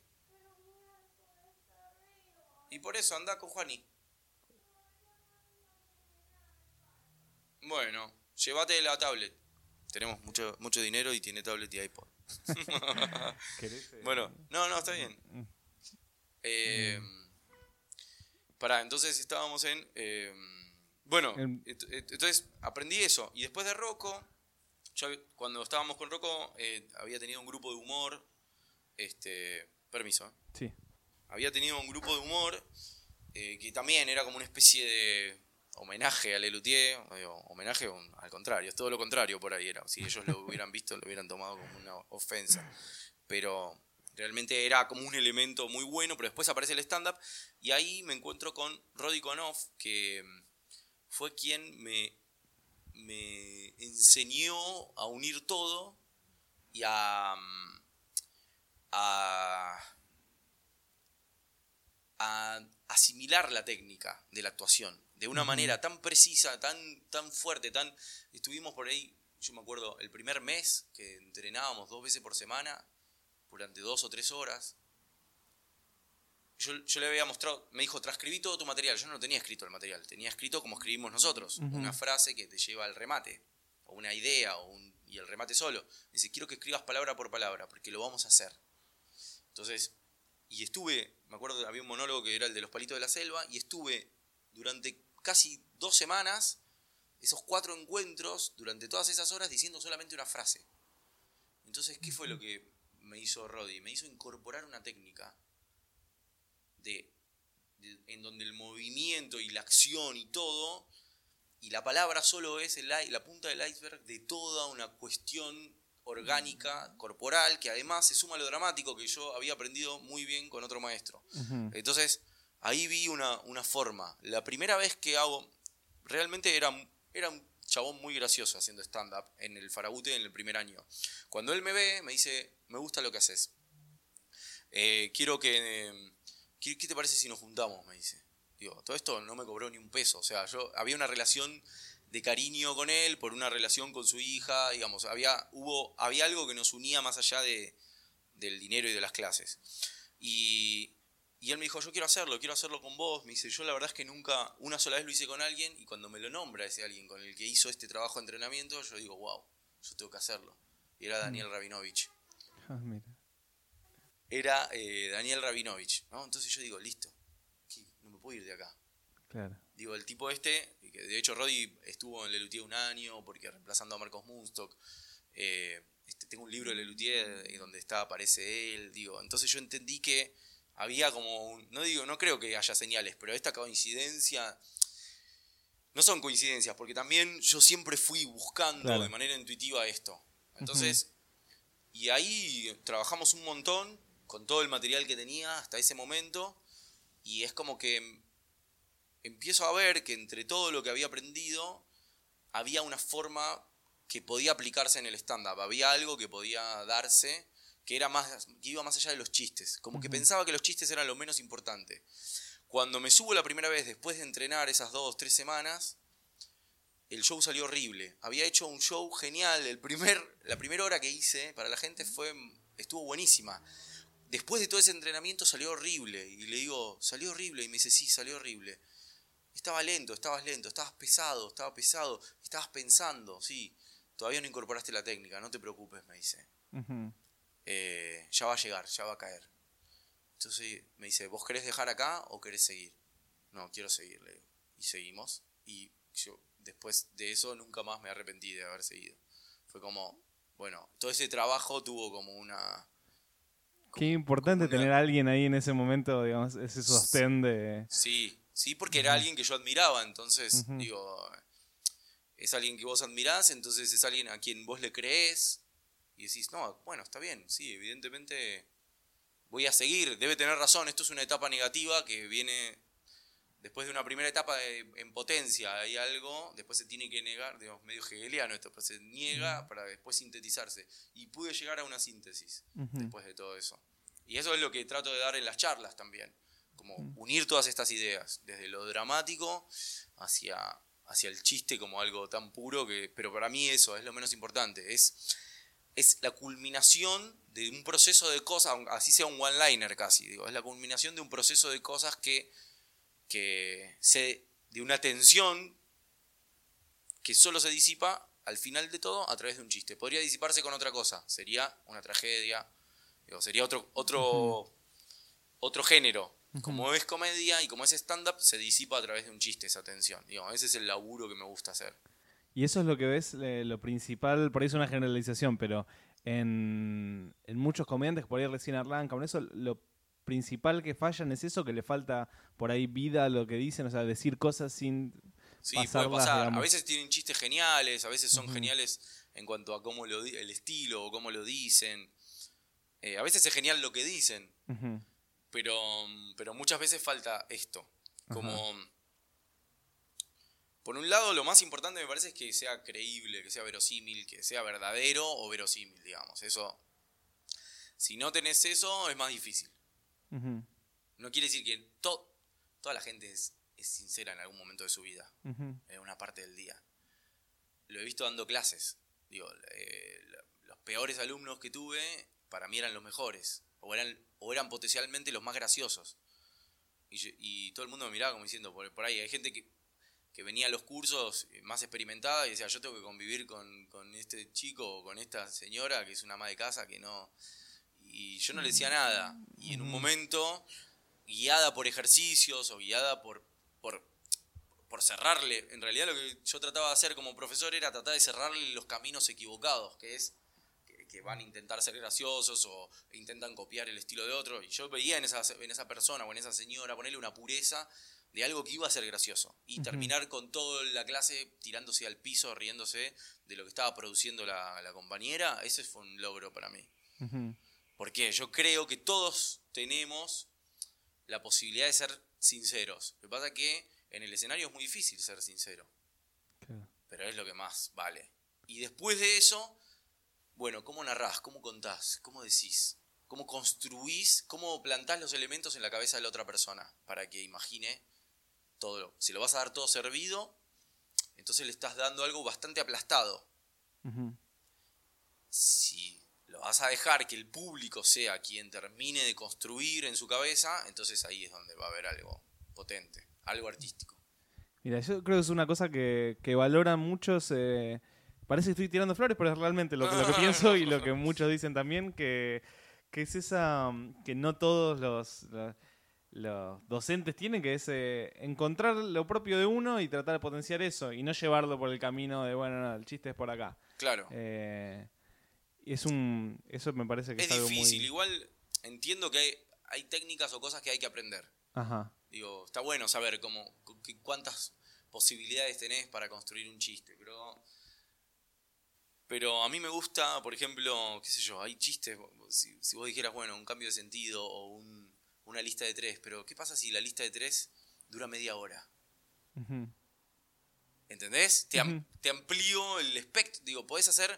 Y por eso andá con Juani. Bueno, llévate la tablet. Tenemos mucho dinero y tiene tablet y iPod. Bueno, no, está bien. Entonces estábamos en... bueno, entonces aprendí eso. Y después de Rocco, yo cuando estábamos con Rocco, había tenido un grupo de humor. Permiso. Sí. Había tenido un grupo de humor que también era como una especie de homenaje a Lelutier, homenaje al contrario, es todo lo contrario por ahí era. Si ellos lo hubieran visto, lo hubieran tomado como una ofensa. Pero realmente era como un elemento muy bueno, pero después aparece el stand-up y ahí me encuentro con Roddy Konoff, que fue quien me enseñó a unir todo y a asimilar la técnica de la actuación de una manera tan precisa, tan fuerte, estuvimos por ahí, yo me acuerdo, el primer mes que entrenábamos 2 veces por semana durante 2 o 3 horas. Yo le había mostrado, me dijo, transcribí todo tu material. Yo no tenía escrito el material, tenía escrito como escribimos nosotros, una frase que te lleva al remate, o una idea, y el remate solo. Dice, quiero que escribas palabra por palabra, porque lo vamos a hacer. Entonces, y estuve, me acuerdo, había un monólogo que era el de los palitos de la selva, y estuve durante casi 2 semanas, esos 4 encuentros, durante todas esas horas, diciendo solamente una frase. Entonces, ¿qué fue lo que me hizo Roddy? Me hizo incorporar una técnica en donde el movimiento y la acción y todo, y la palabra solo es la punta del iceberg de toda una cuestión orgánica, corporal, que además se suma a lo dramático que yo había aprendido muy bien con otro maestro. Entonces, ahí vi una forma. La primera vez que hago, realmente era un chabón muy gracioso haciendo stand-up en el Farabute en el primer año. Cuando él me ve, me dice, me gusta lo que haces. Quiero que... ¿Qué te parece si nos juntamos? Me dice. Digo, todo esto no me cobró ni un peso. O sea, había una relación de cariño con él, por una relación con su hija, digamos. Había algo que nos unía más allá del dinero y de las clases. Y él me dijo, yo quiero hacerlo con vos. Me dice, yo la verdad es que nunca, una sola vez lo hice con alguien, y cuando me lo nombra ese alguien con el que hizo este trabajo de entrenamiento, yo digo, wow, yo tengo que hacerlo. Y era Daniel Rabinovich. Mira. Era Daniel Rabinovich, ¿no? Entonces yo digo, listo, no me puedo ir de acá. Claro. Digo, el tipo que de hecho Roddy estuvo en Lelutier 1 año, porque reemplazando a Marcos Munstock. Tengo un libro de Lelutier donde aparece él, digo. Entonces yo entendí que había como, no creo que haya señales, pero esta coincidencia, no son coincidencias, porque también yo siempre fui buscando de manera intuitiva esto. Entonces, y ahí trabajamos un montón con todo el material que tenía hasta ese momento, y es como que empiezo a ver que entre todo lo que había aprendido había una forma que podía aplicarse en el stand-up, había algo que podía darse que iba más allá de los chistes, como que pensaba que los chistes eran lo menos importante. Cuando me subo la primera vez después de entrenar esas 2 o 3 semanas, el show salió horrible. Había hecho un show genial, la primera hora que hice para la gente estuvo buenísima. Después de todo ese entrenamiento salió horrible. Y le digo, ¿salió horrible? Y me dice, sí, salió horrible. Estabas lento, estabas pesado, estabas pensando, sí. Todavía no incorporaste la técnica, no te preocupes, me dice. Ya va a llegar, ya va a caer. Entonces me dice, ¿vos querés dejar acá o querés seguir? No, quiero seguir, le digo. Y seguimos. Y yo, después de eso, nunca más me arrepentí de haber seguido. Fue como, bueno, todo ese trabajo tuvo como una... Qué importante tener a alguien ahí en ese momento, digamos, ese sostén de... Sí, porque era alguien que yo admiraba, entonces, digo, es alguien que vos admirás, entonces es alguien a quien vos le creés, y decís, no, bueno, está bien, sí, evidentemente voy a seguir, debe tener razón, esto es una etapa negativa que viene después de una primera etapa en potencia, hay algo, después se tiene que negar, digamos, medio hegeliano esto, pero se niega para después sintetizarse. Y pude llegar a una síntesis después de todo eso. Y eso es lo que trato de dar en las charlas también, como unir todas estas ideas, desde lo dramático hacia el chiste como algo tan puro, pero para mí eso es lo menos importante, es la culminación de un proceso de cosas, así sea un one-liner casi, digo, es la culminación de un proceso de cosas de una tensión que solo se disipa al final de todo a través de un chiste. Podría disiparse con otra cosa, sería una tragedia, sería otro género. Como es comedia y como es stand-up, se disipa a través de un chiste esa tensión. Ese es el laburo que me gusta hacer. Y eso es lo que ves, lo principal, por ahí es una generalización, pero en muchos comediantes que por ahí recién arrancan, eso principal que fallan es eso, que le falta por ahí vida a lo que dicen, o sea, decir cosas sin Sí, pasarlas, puede pasar. digamos. A veces tienen chistes geniales, a veces son Ujú. geniales en cuanto a cómo el estilo o cómo lo dicen. A veces es genial lo que dicen, Ujú. pero muchas veces falta esto. Como, Ajá. por un lado, lo más importante me parece es que sea creíble, que sea verosímil, que sea verdadero o verosímil, digamos. Eso, si no tenés eso, es más difícil. Ujú. No quiere decir que toda la gente es sincera en algún momento de su vida, Ujú. en una parte del día. Lo he visto dando clases. Digo, los peores alumnos que tuve, para mí eran los mejores, o eran potencialmente los más graciosos. Y todo el mundo me miraba como diciendo, por ahí hay gente que venía a los cursos más experimentada y decía, yo tengo que convivir con este chico o con esta señora que es una ama de casa que no... Y yo no le decía nada. Y en un Ujú. momento, guiada por ejercicios o guiada por cerrarle, en realidad lo que yo trataba de hacer como profesor era tratar de cerrarle los caminos equivocados, que es que van a intentar ser graciosos o intentan copiar el estilo de otro. Y yo veía en esa persona o en esa señora ponerle una pureza de algo que iba a ser gracioso. Y Ujú. terminar con toda la clase tirándose al piso, riéndose de lo que estaba produciendo la compañera, ese fue un logro para mí. Ujú. Porque yo creo que todos tenemos la posibilidad de ser sinceros. Lo que pasa es que en el escenario es muy difícil ser sincero, Claro. pero es lo que más vale. Y después de eso, bueno, ¿cómo narrás? ¿Cómo contás? ¿Cómo decís? ¿Cómo construís? ¿Cómo plantás los elementos en la cabeza de la otra persona para que imagine todo? Si lo vas a dar todo servido, entonces le estás dando algo bastante aplastado. Ujú. Si lo vas a dejar que el público sea quien termine de construir en su cabeza, entonces ahí es donde va a haber algo potente, algo artístico. Mira, yo creo que es una cosa que valoran muchos. Parece que estoy tirando flores, pero es realmente lo que pienso y lo que muchos dicen también, que es esa que no todos los docentes tienen, que es encontrar lo propio de uno y tratar de potenciar eso y no llevarlo por el camino de, bueno, no, el chiste es por acá. Claro, Eh, eso me parece que es es algo difícil, muy... igual entiendo que hay técnicas o cosas que hay que aprender. Ajá. Digo, está bueno saber cuántas posibilidades tenés para construir un chiste, pero a mí me gusta, por ejemplo, qué sé yo, hay chistes, si vos dijeras, bueno, un cambio de sentido o una lista de 3, pero ¿qué pasa si la lista de 3 dura media hora? Ujú. ¿Entendés? Ujú. Te amplío el espectro, digo, podés hacer...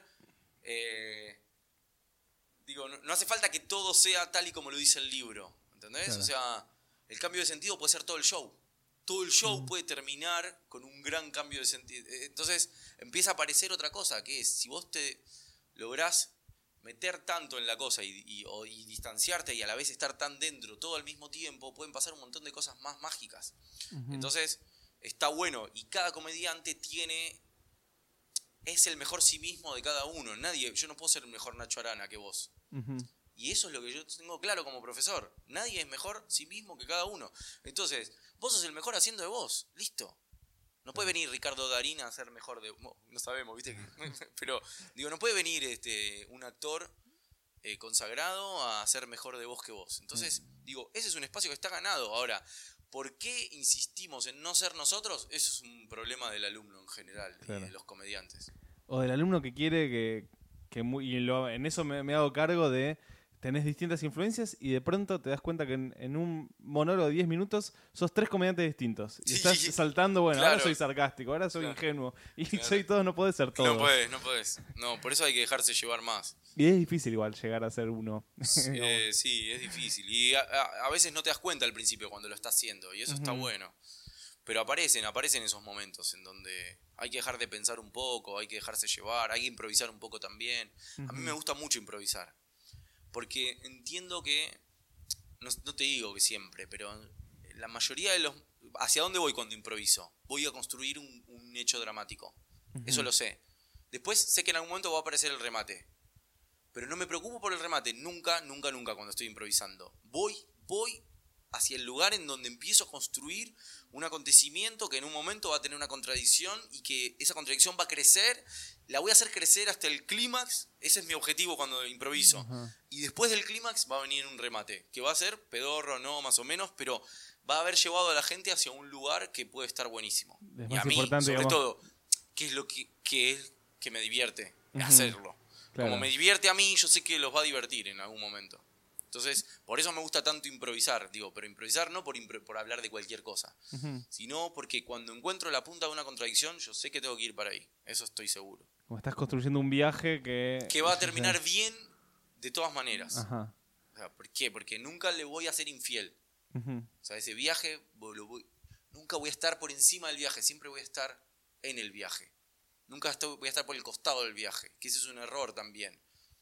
digo, no hace falta que todo sea tal y como lo dice el libro, ¿entendés? O Claro. sea, el cambio de sentido puede ser todo el show. Todo el show Ujú. puede terminar con un gran cambio de sentido. Entonces empieza a aparecer otra cosa, que es, si vos te lográs meter tanto en la cosa y distanciarte y a la vez estar tan dentro todo al mismo tiempo, pueden pasar un montón de cosas más mágicas. Ujú. Entonces, está bueno y cada comediante es el mejor sí mismo de cada uno. Yo no puedo ser el mejor Nacho Arana que vos. Ujú. Y eso es lo que yo tengo claro como profesor. Nadie es mejor sí mismo que cada uno. Entonces, vos sos el mejor haciendo de vos. Listo. No puede venir Ricardo Darín a ser mejor de... No sabemos, ¿viste? Pero, digo, no puede venir un actor consagrado a ser mejor de vos que vos. Entonces, digo, ese es un espacio que está ganado. Ahora, ¿por qué insistimos en no ser nosotros? Eso es un problema del alumno en general y Claro. de los comediantes. O del alumno que quiere en eso me hago cargo de tenés distintas influencias y de pronto te das cuenta que en un monólogo de 10 minutos sos 3 comediantes distintos. Y estás Sí, saltando, bueno, ahora claro, soy sarcástico, ahora soy claro, ingenuo. Y claro. soy todo, no podés ser No todos. podés, no podés. No, por eso hay que dejarse llevar más. Y es difícil igual llegar a ser uno. Digamos. Sí, es difícil. Y a veces no te das cuenta al principio cuando lo estás haciendo. Y eso está Ujú. bueno. Pero aparecen esos momentos en donde hay que dejar de pensar un poco, hay que dejarse llevar, hay que improvisar un poco también. A mí me Ujú. gusta mucho improvisar. Porque entiendo que, no te digo que siempre, pero la mayoría de los... ¿Hacia dónde voy cuando improviso? Voy a construir un hecho dramático. Eso Ujú. lo sé. Después sé que en algún momento va a aparecer el remate. Pero no me preocupo por el remate. Nunca, nunca, nunca cuando estoy improvisando. Voy hacia el lugar en donde empiezo a construir un acontecimiento que en un momento va a tener una contradicción y que esa contradicción va a crecer, la voy a hacer crecer hasta el clímax, ese es mi objetivo cuando improviso. Ajá. Y después del clímax va a venir un remate, que va a ser pedorro, no, más o menos, pero va a haber llevado a la gente hacia un lugar que puede estar buenísimo. Es Y más a mí, importante, sobre digamos. todo, ¿qué es lo que me divierte? Hacerlo. Claro. Como me divierte a mí, yo sé que los va a divertir en algún momento. Entonces, por eso me gusta tanto improvisar, pero improvisar no por hablar de cualquier cosa, sino porque cuando encuentro la punta de una contradicción, yo sé que tengo que ir para ahí, eso estoy seguro. Como estás construyendo un viaje que va a terminar bien de todas maneras. Ajá. O sea, ¿por qué? Porque nunca le voy a ser infiel. O sea, ese viaje, nunca voy a estar por encima del viaje, siempre voy a estar en el viaje. Nunca voy a estar por el costado del viaje, que ese es un error también.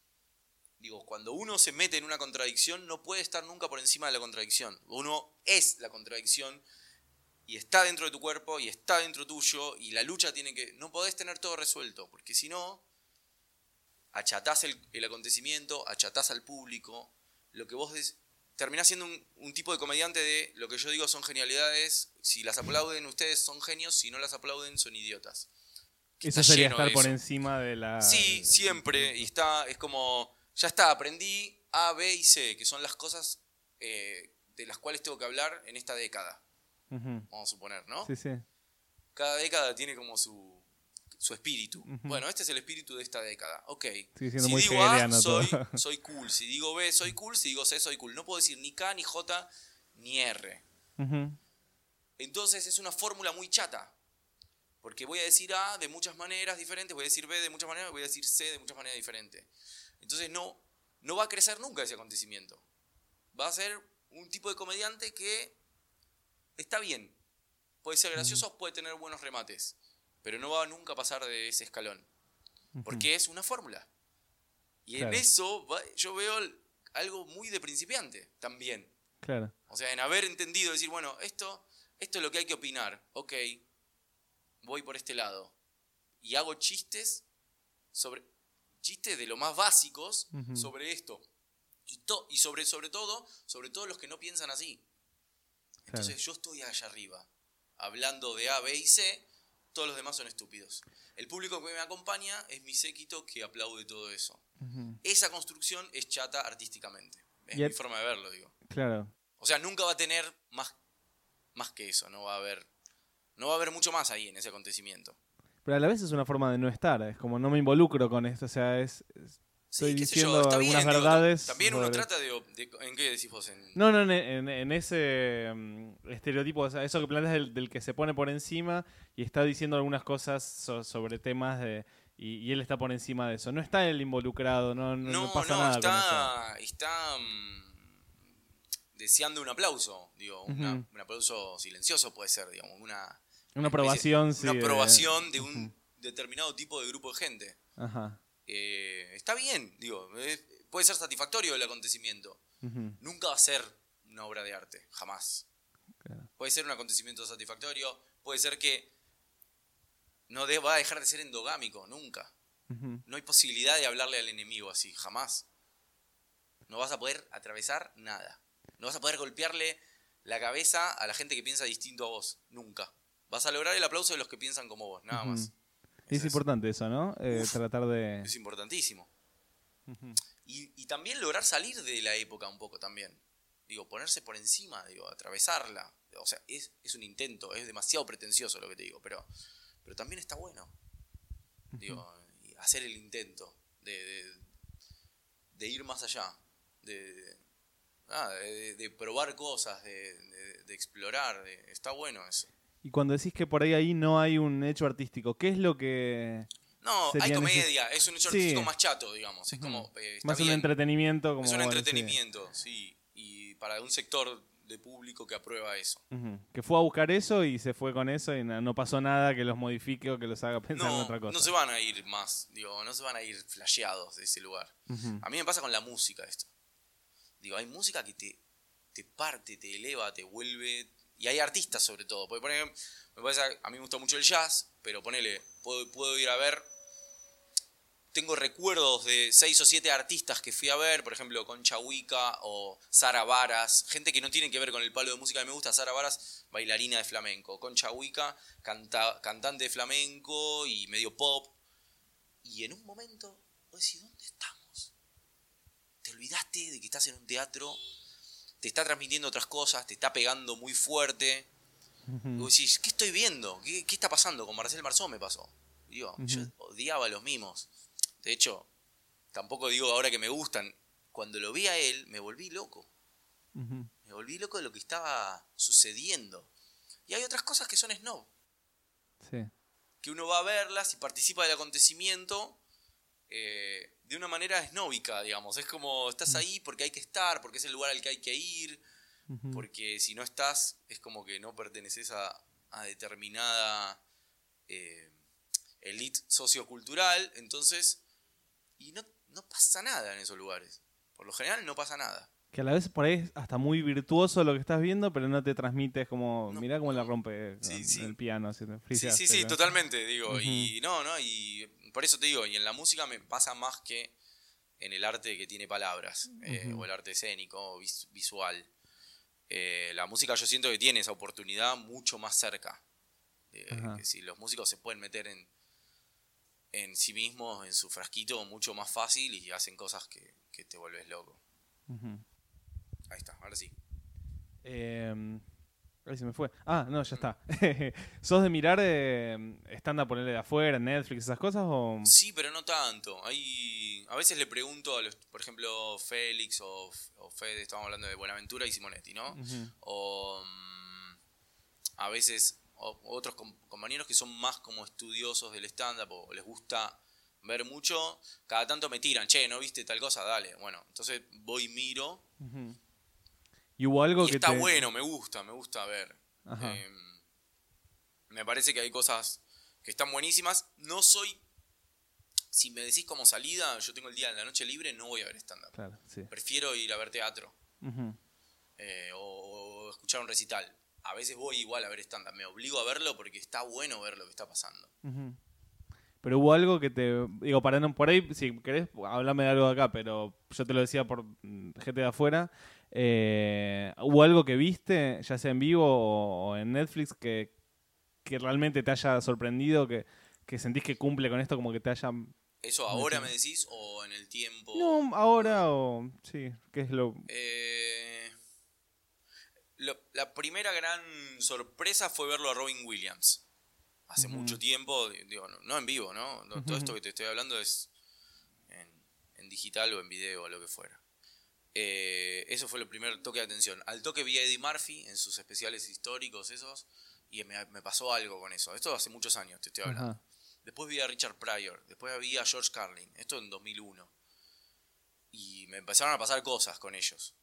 Cuando uno se mete en una contradicción, no puede estar nunca por encima de la contradicción. Uno es la contradicción y está dentro de tu cuerpo y está dentro tuyo y la lucha tiene que... No podés tener todo resuelto, porque si no, achatás el acontecimiento, achatás al público, lo que vos terminás siendo un tipo de comediante de lo que yo digo son genialidades, si las aplauden ustedes son genios, si no las aplauden son idiotas. Eso sería estar por encima de la... Sí, siempre, y es como... Ya está, aprendí A, B y C, que son las cosas de las cuales tengo que hablar en esta década. Vamos a suponer, ¿no? Sí, sí. Cada década tiene como su espíritu. Bueno, este es el espíritu de esta década. Ok. Sigue siendo Si muy digo A, todo. soy cool. Si digo B, soy cool. Si digo C, soy cool. No puedo decir ni K, ni J, ni R. Entonces es una fórmula muy chata. Porque voy a decir A de muchas maneras diferentes, voy a decir B de muchas maneras, voy a decir C de muchas maneras diferentes. Entonces no va a crecer nunca ese acontecimiento. Va a ser un tipo de comediante que está bien. Puede ser gracioso, puede tener buenos remates. Pero no va nunca a pasar de ese escalón. Porque es una fórmula. Y claro, en eso yo veo algo muy de principiante también. Claro. O sea, en haber entendido, decir, bueno, esto es lo que hay que opinar. Ok, voy por este lado. Y hago chistes de lo más básicos sobre esto. Y sobre todo los que no piensan así. Entonces yo estoy allá arriba, hablando de A, B y C, todos los demás son estúpidos. El público que me acompaña es mi séquito que aplaude todo eso. Esa construcción es chata artísticamente. Es mi forma de verlo, digo. Claro. O sea, nunca va a tener más que eso, no va a haber mucho más ahí en ese acontecimiento. Pero a la vez es una forma de no estar, es como no me involucro con esto, o sea, estoy diciendo está algunas bien, verdades. También uno trata de... ¿En qué decís vos? No, en ese estereotipo, o sea, eso que planteas del que se pone por encima y está diciendo algunas cosas sobre temas y él está por encima de eso. No está él involucrado, no pasa nada con eso. Está deseando un aplauso, digo, un aplauso silencioso puede ser, digamos, una aprobación, sí. Una aprobación de un determinado tipo de grupo de gente. Ajá. Está bien, digo, puede ser satisfactorio el acontecimiento. Nunca va a ser una obra de arte, jamás. Claro. Puede ser un acontecimiento satisfactorio, puede ser que no va a dejar de ser endogámico, nunca. No hay posibilidad de hablarle al enemigo así, jamás. No vas a poder atravesar nada. No vas a poder golpearle la cabeza a la gente que piensa distinto a vos, nunca. Vas a lograr el aplauso de los que piensan como vos, nada más. Es importante eso, ¿no? Tratar de... Es importantísimo. Y también lograr salir de la época un poco también. Digo, ponerse por encima, atravesarla. O sea, es un intento, es demasiado pretencioso lo que te digo, pero también está bueno. Digo, hacer el intento de ir más allá, de probar cosas, de explorar. Está bueno eso. Y cuando decís que por ahí no hay un hecho artístico, ¿qué es lo que...? No, hay comedia, es un hecho artístico más chato, digamos. Es como... más un entretenimiento. Como es un entretenimiento, sí. Y para un sector de público que aprueba eso. Que fue a buscar eso y se fue con eso y no pasó nada que los modifique o que los haga pensar en otra cosa. No se van a ir más, no se van a ir flasheados de ese lugar. A mí me pasa con la música esto. Hay música que te parte, te eleva, te vuelve... Y hay artistas sobre todo. Porque a mí me gusta mucho el jazz, pero ponele, puedo ir a ver tengo recuerdos de 6 o 7 artistas que fui a ver, por ejemplo, Concha Huica o Sara Varas, gente que no tiene que ver con el palo de música que me gusta. Sara Varas, bailarina de flamenco. Concha Huica, cantante de flamenco y medio pop. Y en un momento, vos decís, ¿dónde estamos? Te olvidaste de que estás en un teatro, te está transmitiendo otras cosas, te está pegando muy fuerte. Y vos decís, ¿qué estoy viendo? ¿Qué está pasando? Con Marcel Marceau me pasó. Y digo, yo odiaba a los mimos. De hecho, tampoco digo ahora que me gustan. Cuando lo vi a él, me volví loco. Me volví loco de lo que estaba sucediendo. Y hay otras cosas que son snob. Sí. Que uno va a verlas y participa del acontecimiento de una manera snóbica, digamos. Es como, estás ahí porque hay que estar, porque es el lugar al que hay que ir. Porque si no estás, es como que no perteneces a determinada elite sociocultural. Entonces... Y no pasa nada en esos lugares. Por lo general no pasa nada. Que a la vez por ahí es hasta muy virtuoso lo que estás viendo, pero no te transmite, es como, No, mirá cómo la rompe sí. el piano. Sí, totalmente, digo. Y y por eso te digo, y en la música me pasa más que en el arte que tiene palabras, o el arte escénico, o visual. La música yo siento que tiene esa oportunidad mucho más cerca. Que si los músicos se pueden meter en sí mismos, en su frasquito, mucho más fácil y hacen cosas que te vuelves loco. Ahí está, ahora sí. Ahí se me fue. Ah, no, ya está. ¿Sos de mirar stand-up, ponerle de afuera, Netflix, esas cosas? O... Sí, pero no tanto. A veces le pregunto a los, por ejemplo, Félix o Fede, estamos hablando de Buenaventura y Simonetti, ¿no? O a veces otros compañeros que son más como estudiosos del stand-up o les gusta ver mucho, cada tanto me tiran, che, ¿no viste tal cosa? Dale. Bueno, entonces voy y miro. ¿Y hubo algo y que está bueno, me gusta ver. Ajá. Me parece que hay cosas que están buenísimas. No soy... Si me decís como salida, yo tengo el día de la noche libre, no voy a ver stand-up. Claro, sí. Prefiero ir a ver teatro. O escuchar un recital. A veces voy igual a ver stand-up. Me obligo a verlo porque está bueno ver lo que está pasando. Pero hubo algo que te... Digo, para no... Por ahí, si querés, hablame de algo de acá, pero yo te lo decía por gente de afuera. ¿Hubo algo que viste, ya sea en vivo o en Netflix, que realmente te haya sorprendido, que sentís que cumple con esto, como que te haya... ¿Eso ahora me decís o en el tiempo? No, ahora o... Sí, ¿qué es lo...? La primera gran sorpresa fue verlo a Robin Williams. Hace mucho tiempo, digo, no en vivo, ¿no? Todo esto que te estoy hablando es en digital o en video o lo que fuera. Eso fue el primer toque de atención. Al toque vi a Eddie Murphy en sus especiales históricos esos y me pasó algo con eso. Esto hace muchos años te estoy hablando. Después vi a Richard Pryor, después vi a George Carlin, esto en 2001. Y me empezaron a pasar cosas con ellos.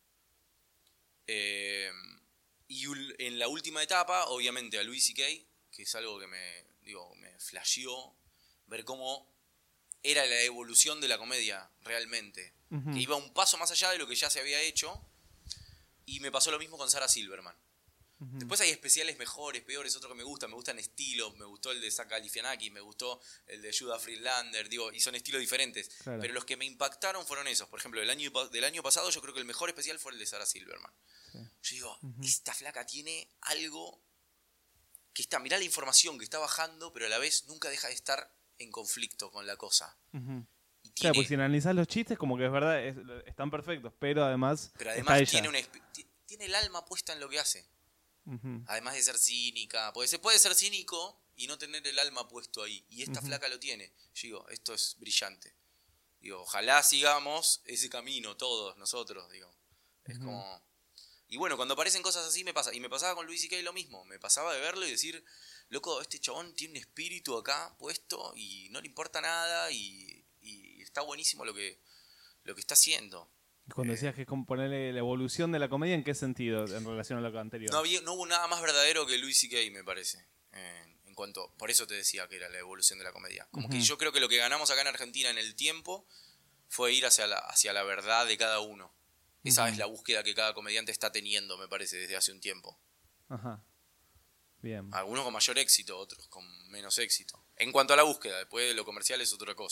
Y en la última etapa, obviamente, a Louis C.K., que es algo que me flasheó, ver cómo era la evolución de la comedia realmente. Que iba un paso más allá de lo que ya se había hecho. Y me pasó lo mismo con Sarah Silverman. Después hay especiales mejores, peores, otro que me gustan estilos, me gustó el de Zach Galifianakis, me gustó el de Judah Friedlander, y son estilos diferentes. Claro. Pero los que me impactaron fueron esos. Por ejemplo, del año pasado yo creo que el mejor especial fue el de Sarah Silverman. Sí. Yo digo, esta flaca tiene algo que está, mirá la información que está bajando, pero a la vez nunca deja de estar en conflicto con la cosa. Y claro, porque si analizás los chistes, como que es verdad, están perfectos, pero además tiene el alma puesta en lo que hace. Además de ser cínica, porque se puede ser cínico y no tener el alma puesto ahí. Y esta flaca lo tiene. Yo digo, esto es brillante. Digo, ojalá sigamos ese camino todos nosotros, digo. Es como... Y bueno, cuando aparecen cosas así me pasa. Y me pasaba con Louis C.K. lo mismo. Me pasaba de verlo y decir, loco, este chabón tiene un espíritu acá puesto y no le importa nada y está buenísimo lo que está haciendo. Cuando decías que es como ponerle la evolución de la comedia, ¿en qué sentido en relación a lo anterior? No hubo nada más verdadero que Louis C.K., me parece. En cuanto, por eso te decía que era la evolución de la comedia. Como que yo creo que lo que ganamos acá en Argentina en el tiempo fue ir hacia la verdad de cada uno. Esa es la búsqueda que cada comediante está teniendo, me parece, desde hace un tiempo. Bien. Algunos con mayor éxito, otros con menos éxito. En cuanto a la búsqueda, después de lo comercial es otra cosa.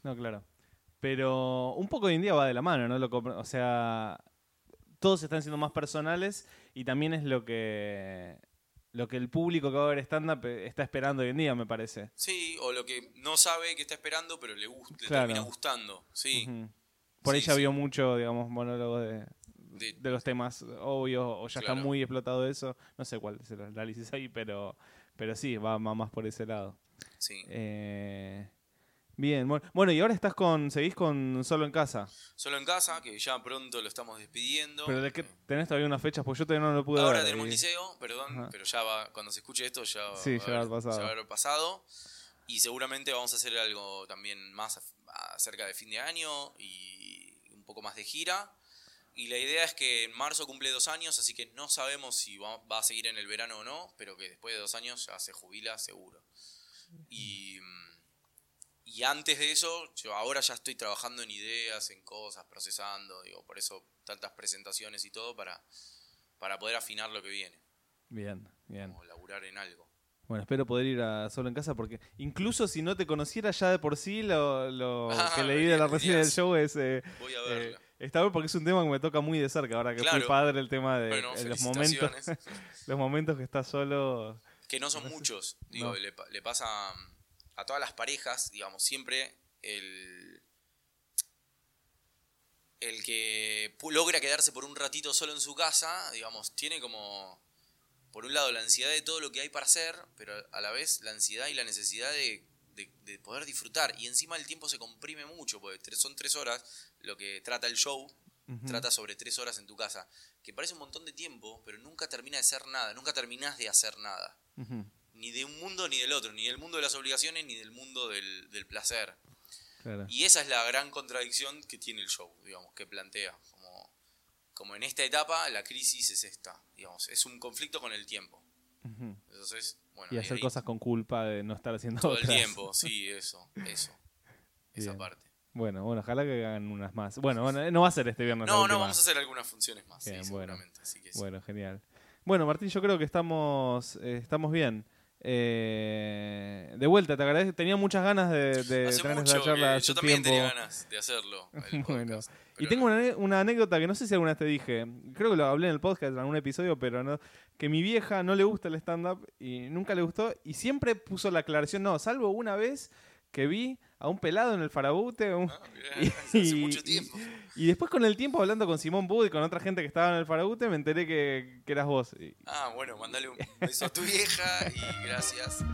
No, claro. Pero un poco hoy en día va de la mano, ¿no? O sea, todos están siendo más personales y también es lo que el público que va a ver stand-up está esperando hoy en día, me parece. Sí, o lo que no sabe que está esperando, pero le Claro. termina gustando. Sí. Por ahí Sí, ya sí. vio mucho, digamos, monólogos de los temas obvios, o ya Claro. está muy explotado eso. No sé cuál es el análisis ahí, pero sí, va más por ese lado. Sí. Bien, bueno, y ahora seguís con Solo en Casa. Solo en Casa, que ya pronto lo estamos despidiendo. ¿Pero de qué tenés todavía unas fechas? Porque yo todavía no lo pude ver. Ahora tenemos liceo, perdón, Ajá. pero ya va, cuando se escuche esto ya Sí, ya va a haber pasado. ya va a haber pasado. Y seguramente vamos a hacer algo también más acerca de fin de año y un poco más de gira. Y la idea es que en marzo cumple 2 años, así que no sabemos si va a seguir en el verano o no, pero que después de 2 años ya se jubila seguro. Y antes de eso, yo ahora ya estoy trabajando en ideas, en cosas, procesando, digo, por eso tantas presentaciones y todo para poder afinar lo que viene. Bien. Como laburar en algo. Bueno, espero poder ir a Solo en Casa porque incluso si no te conociera ya de por sí, lo que leí de la reseña del show es... Voy a verla. Está bien porque es un tema que me toca muy de cerca ahora que fui padre, el tema de bueno, los momentos que estás solo. Que no son muchos, digo, no. Le pasa a todas las parejas, digamos, siempre el que logra quedarse por un ratito solo en su casa, digamos, tiene como, por un lado, la ansiedad de todo lo que hay para hacer, pero a la vez la ansiedad y la necesidad de poder disfrutar. Y encima el tiempo se comprime mucho, porque son 3 horas lo que trata el show. Trata sobre 3 horas en tu casa, que parece un montón de tiempo, pero nunca termina de ser nada, nunca terminás de hacer nada. Ni de un mundo ni del otro, ni del mundo de las obligaciones ni del mundo del placer. Claro. Y esa es la gran contradicción que tiene el show, digamos, que plantea. Como en esta etapa la crisis es esta, digamos, es un conflicto con el tiempo. Entonces, bueno, y hacer cosas con culpa de no estar haciendo todo otras. el tiempo, sí, eso, esa parte. Bueno, ojalá que hagan unas más. Bueno, no va a ser este viernes. No, vamos a hacer algunas funciones más, bien, sí, seguramente. Así que sí. Bueno, genial. Bueno, Martín, yo creo que estamos bien. De vuelta, te agradezco. Tenía muchas ganas de tener esta charla. Yo también tenía ganas de hacerlo. Bueno, y tengo una anécdota que no sé si alguna vez te dije. Creo que lo hablé en el podcast en algún episodio, pero no. Que mi vieja no le gusta el stand-up y nunca le gustó. Y siempre puso la aclaración, no, salvo una vez que vi a un pelado en el Farabute. Hace mucho tiempo. Y después con el tiempo, hablando con Simón Bud y con otra gente que estaba en el Farabute, me enteré que eras vos. Bueno, mandale un beso a tu vieja y gracias.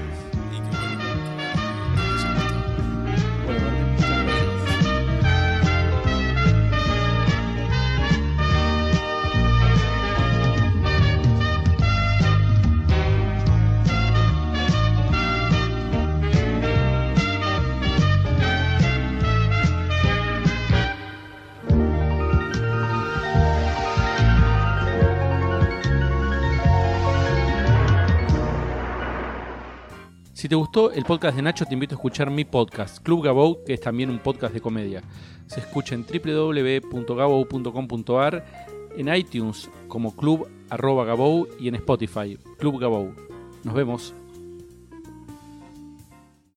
Si te gustó el podcast de Nacho, te invito a escuchar mi podcast, Club Gabou, que es también un podcast de comedia. Se escucha en www.gabou.com.ar, en iTunes como Club @Gabou y en Spotify, Club Gabou. Nos vemos.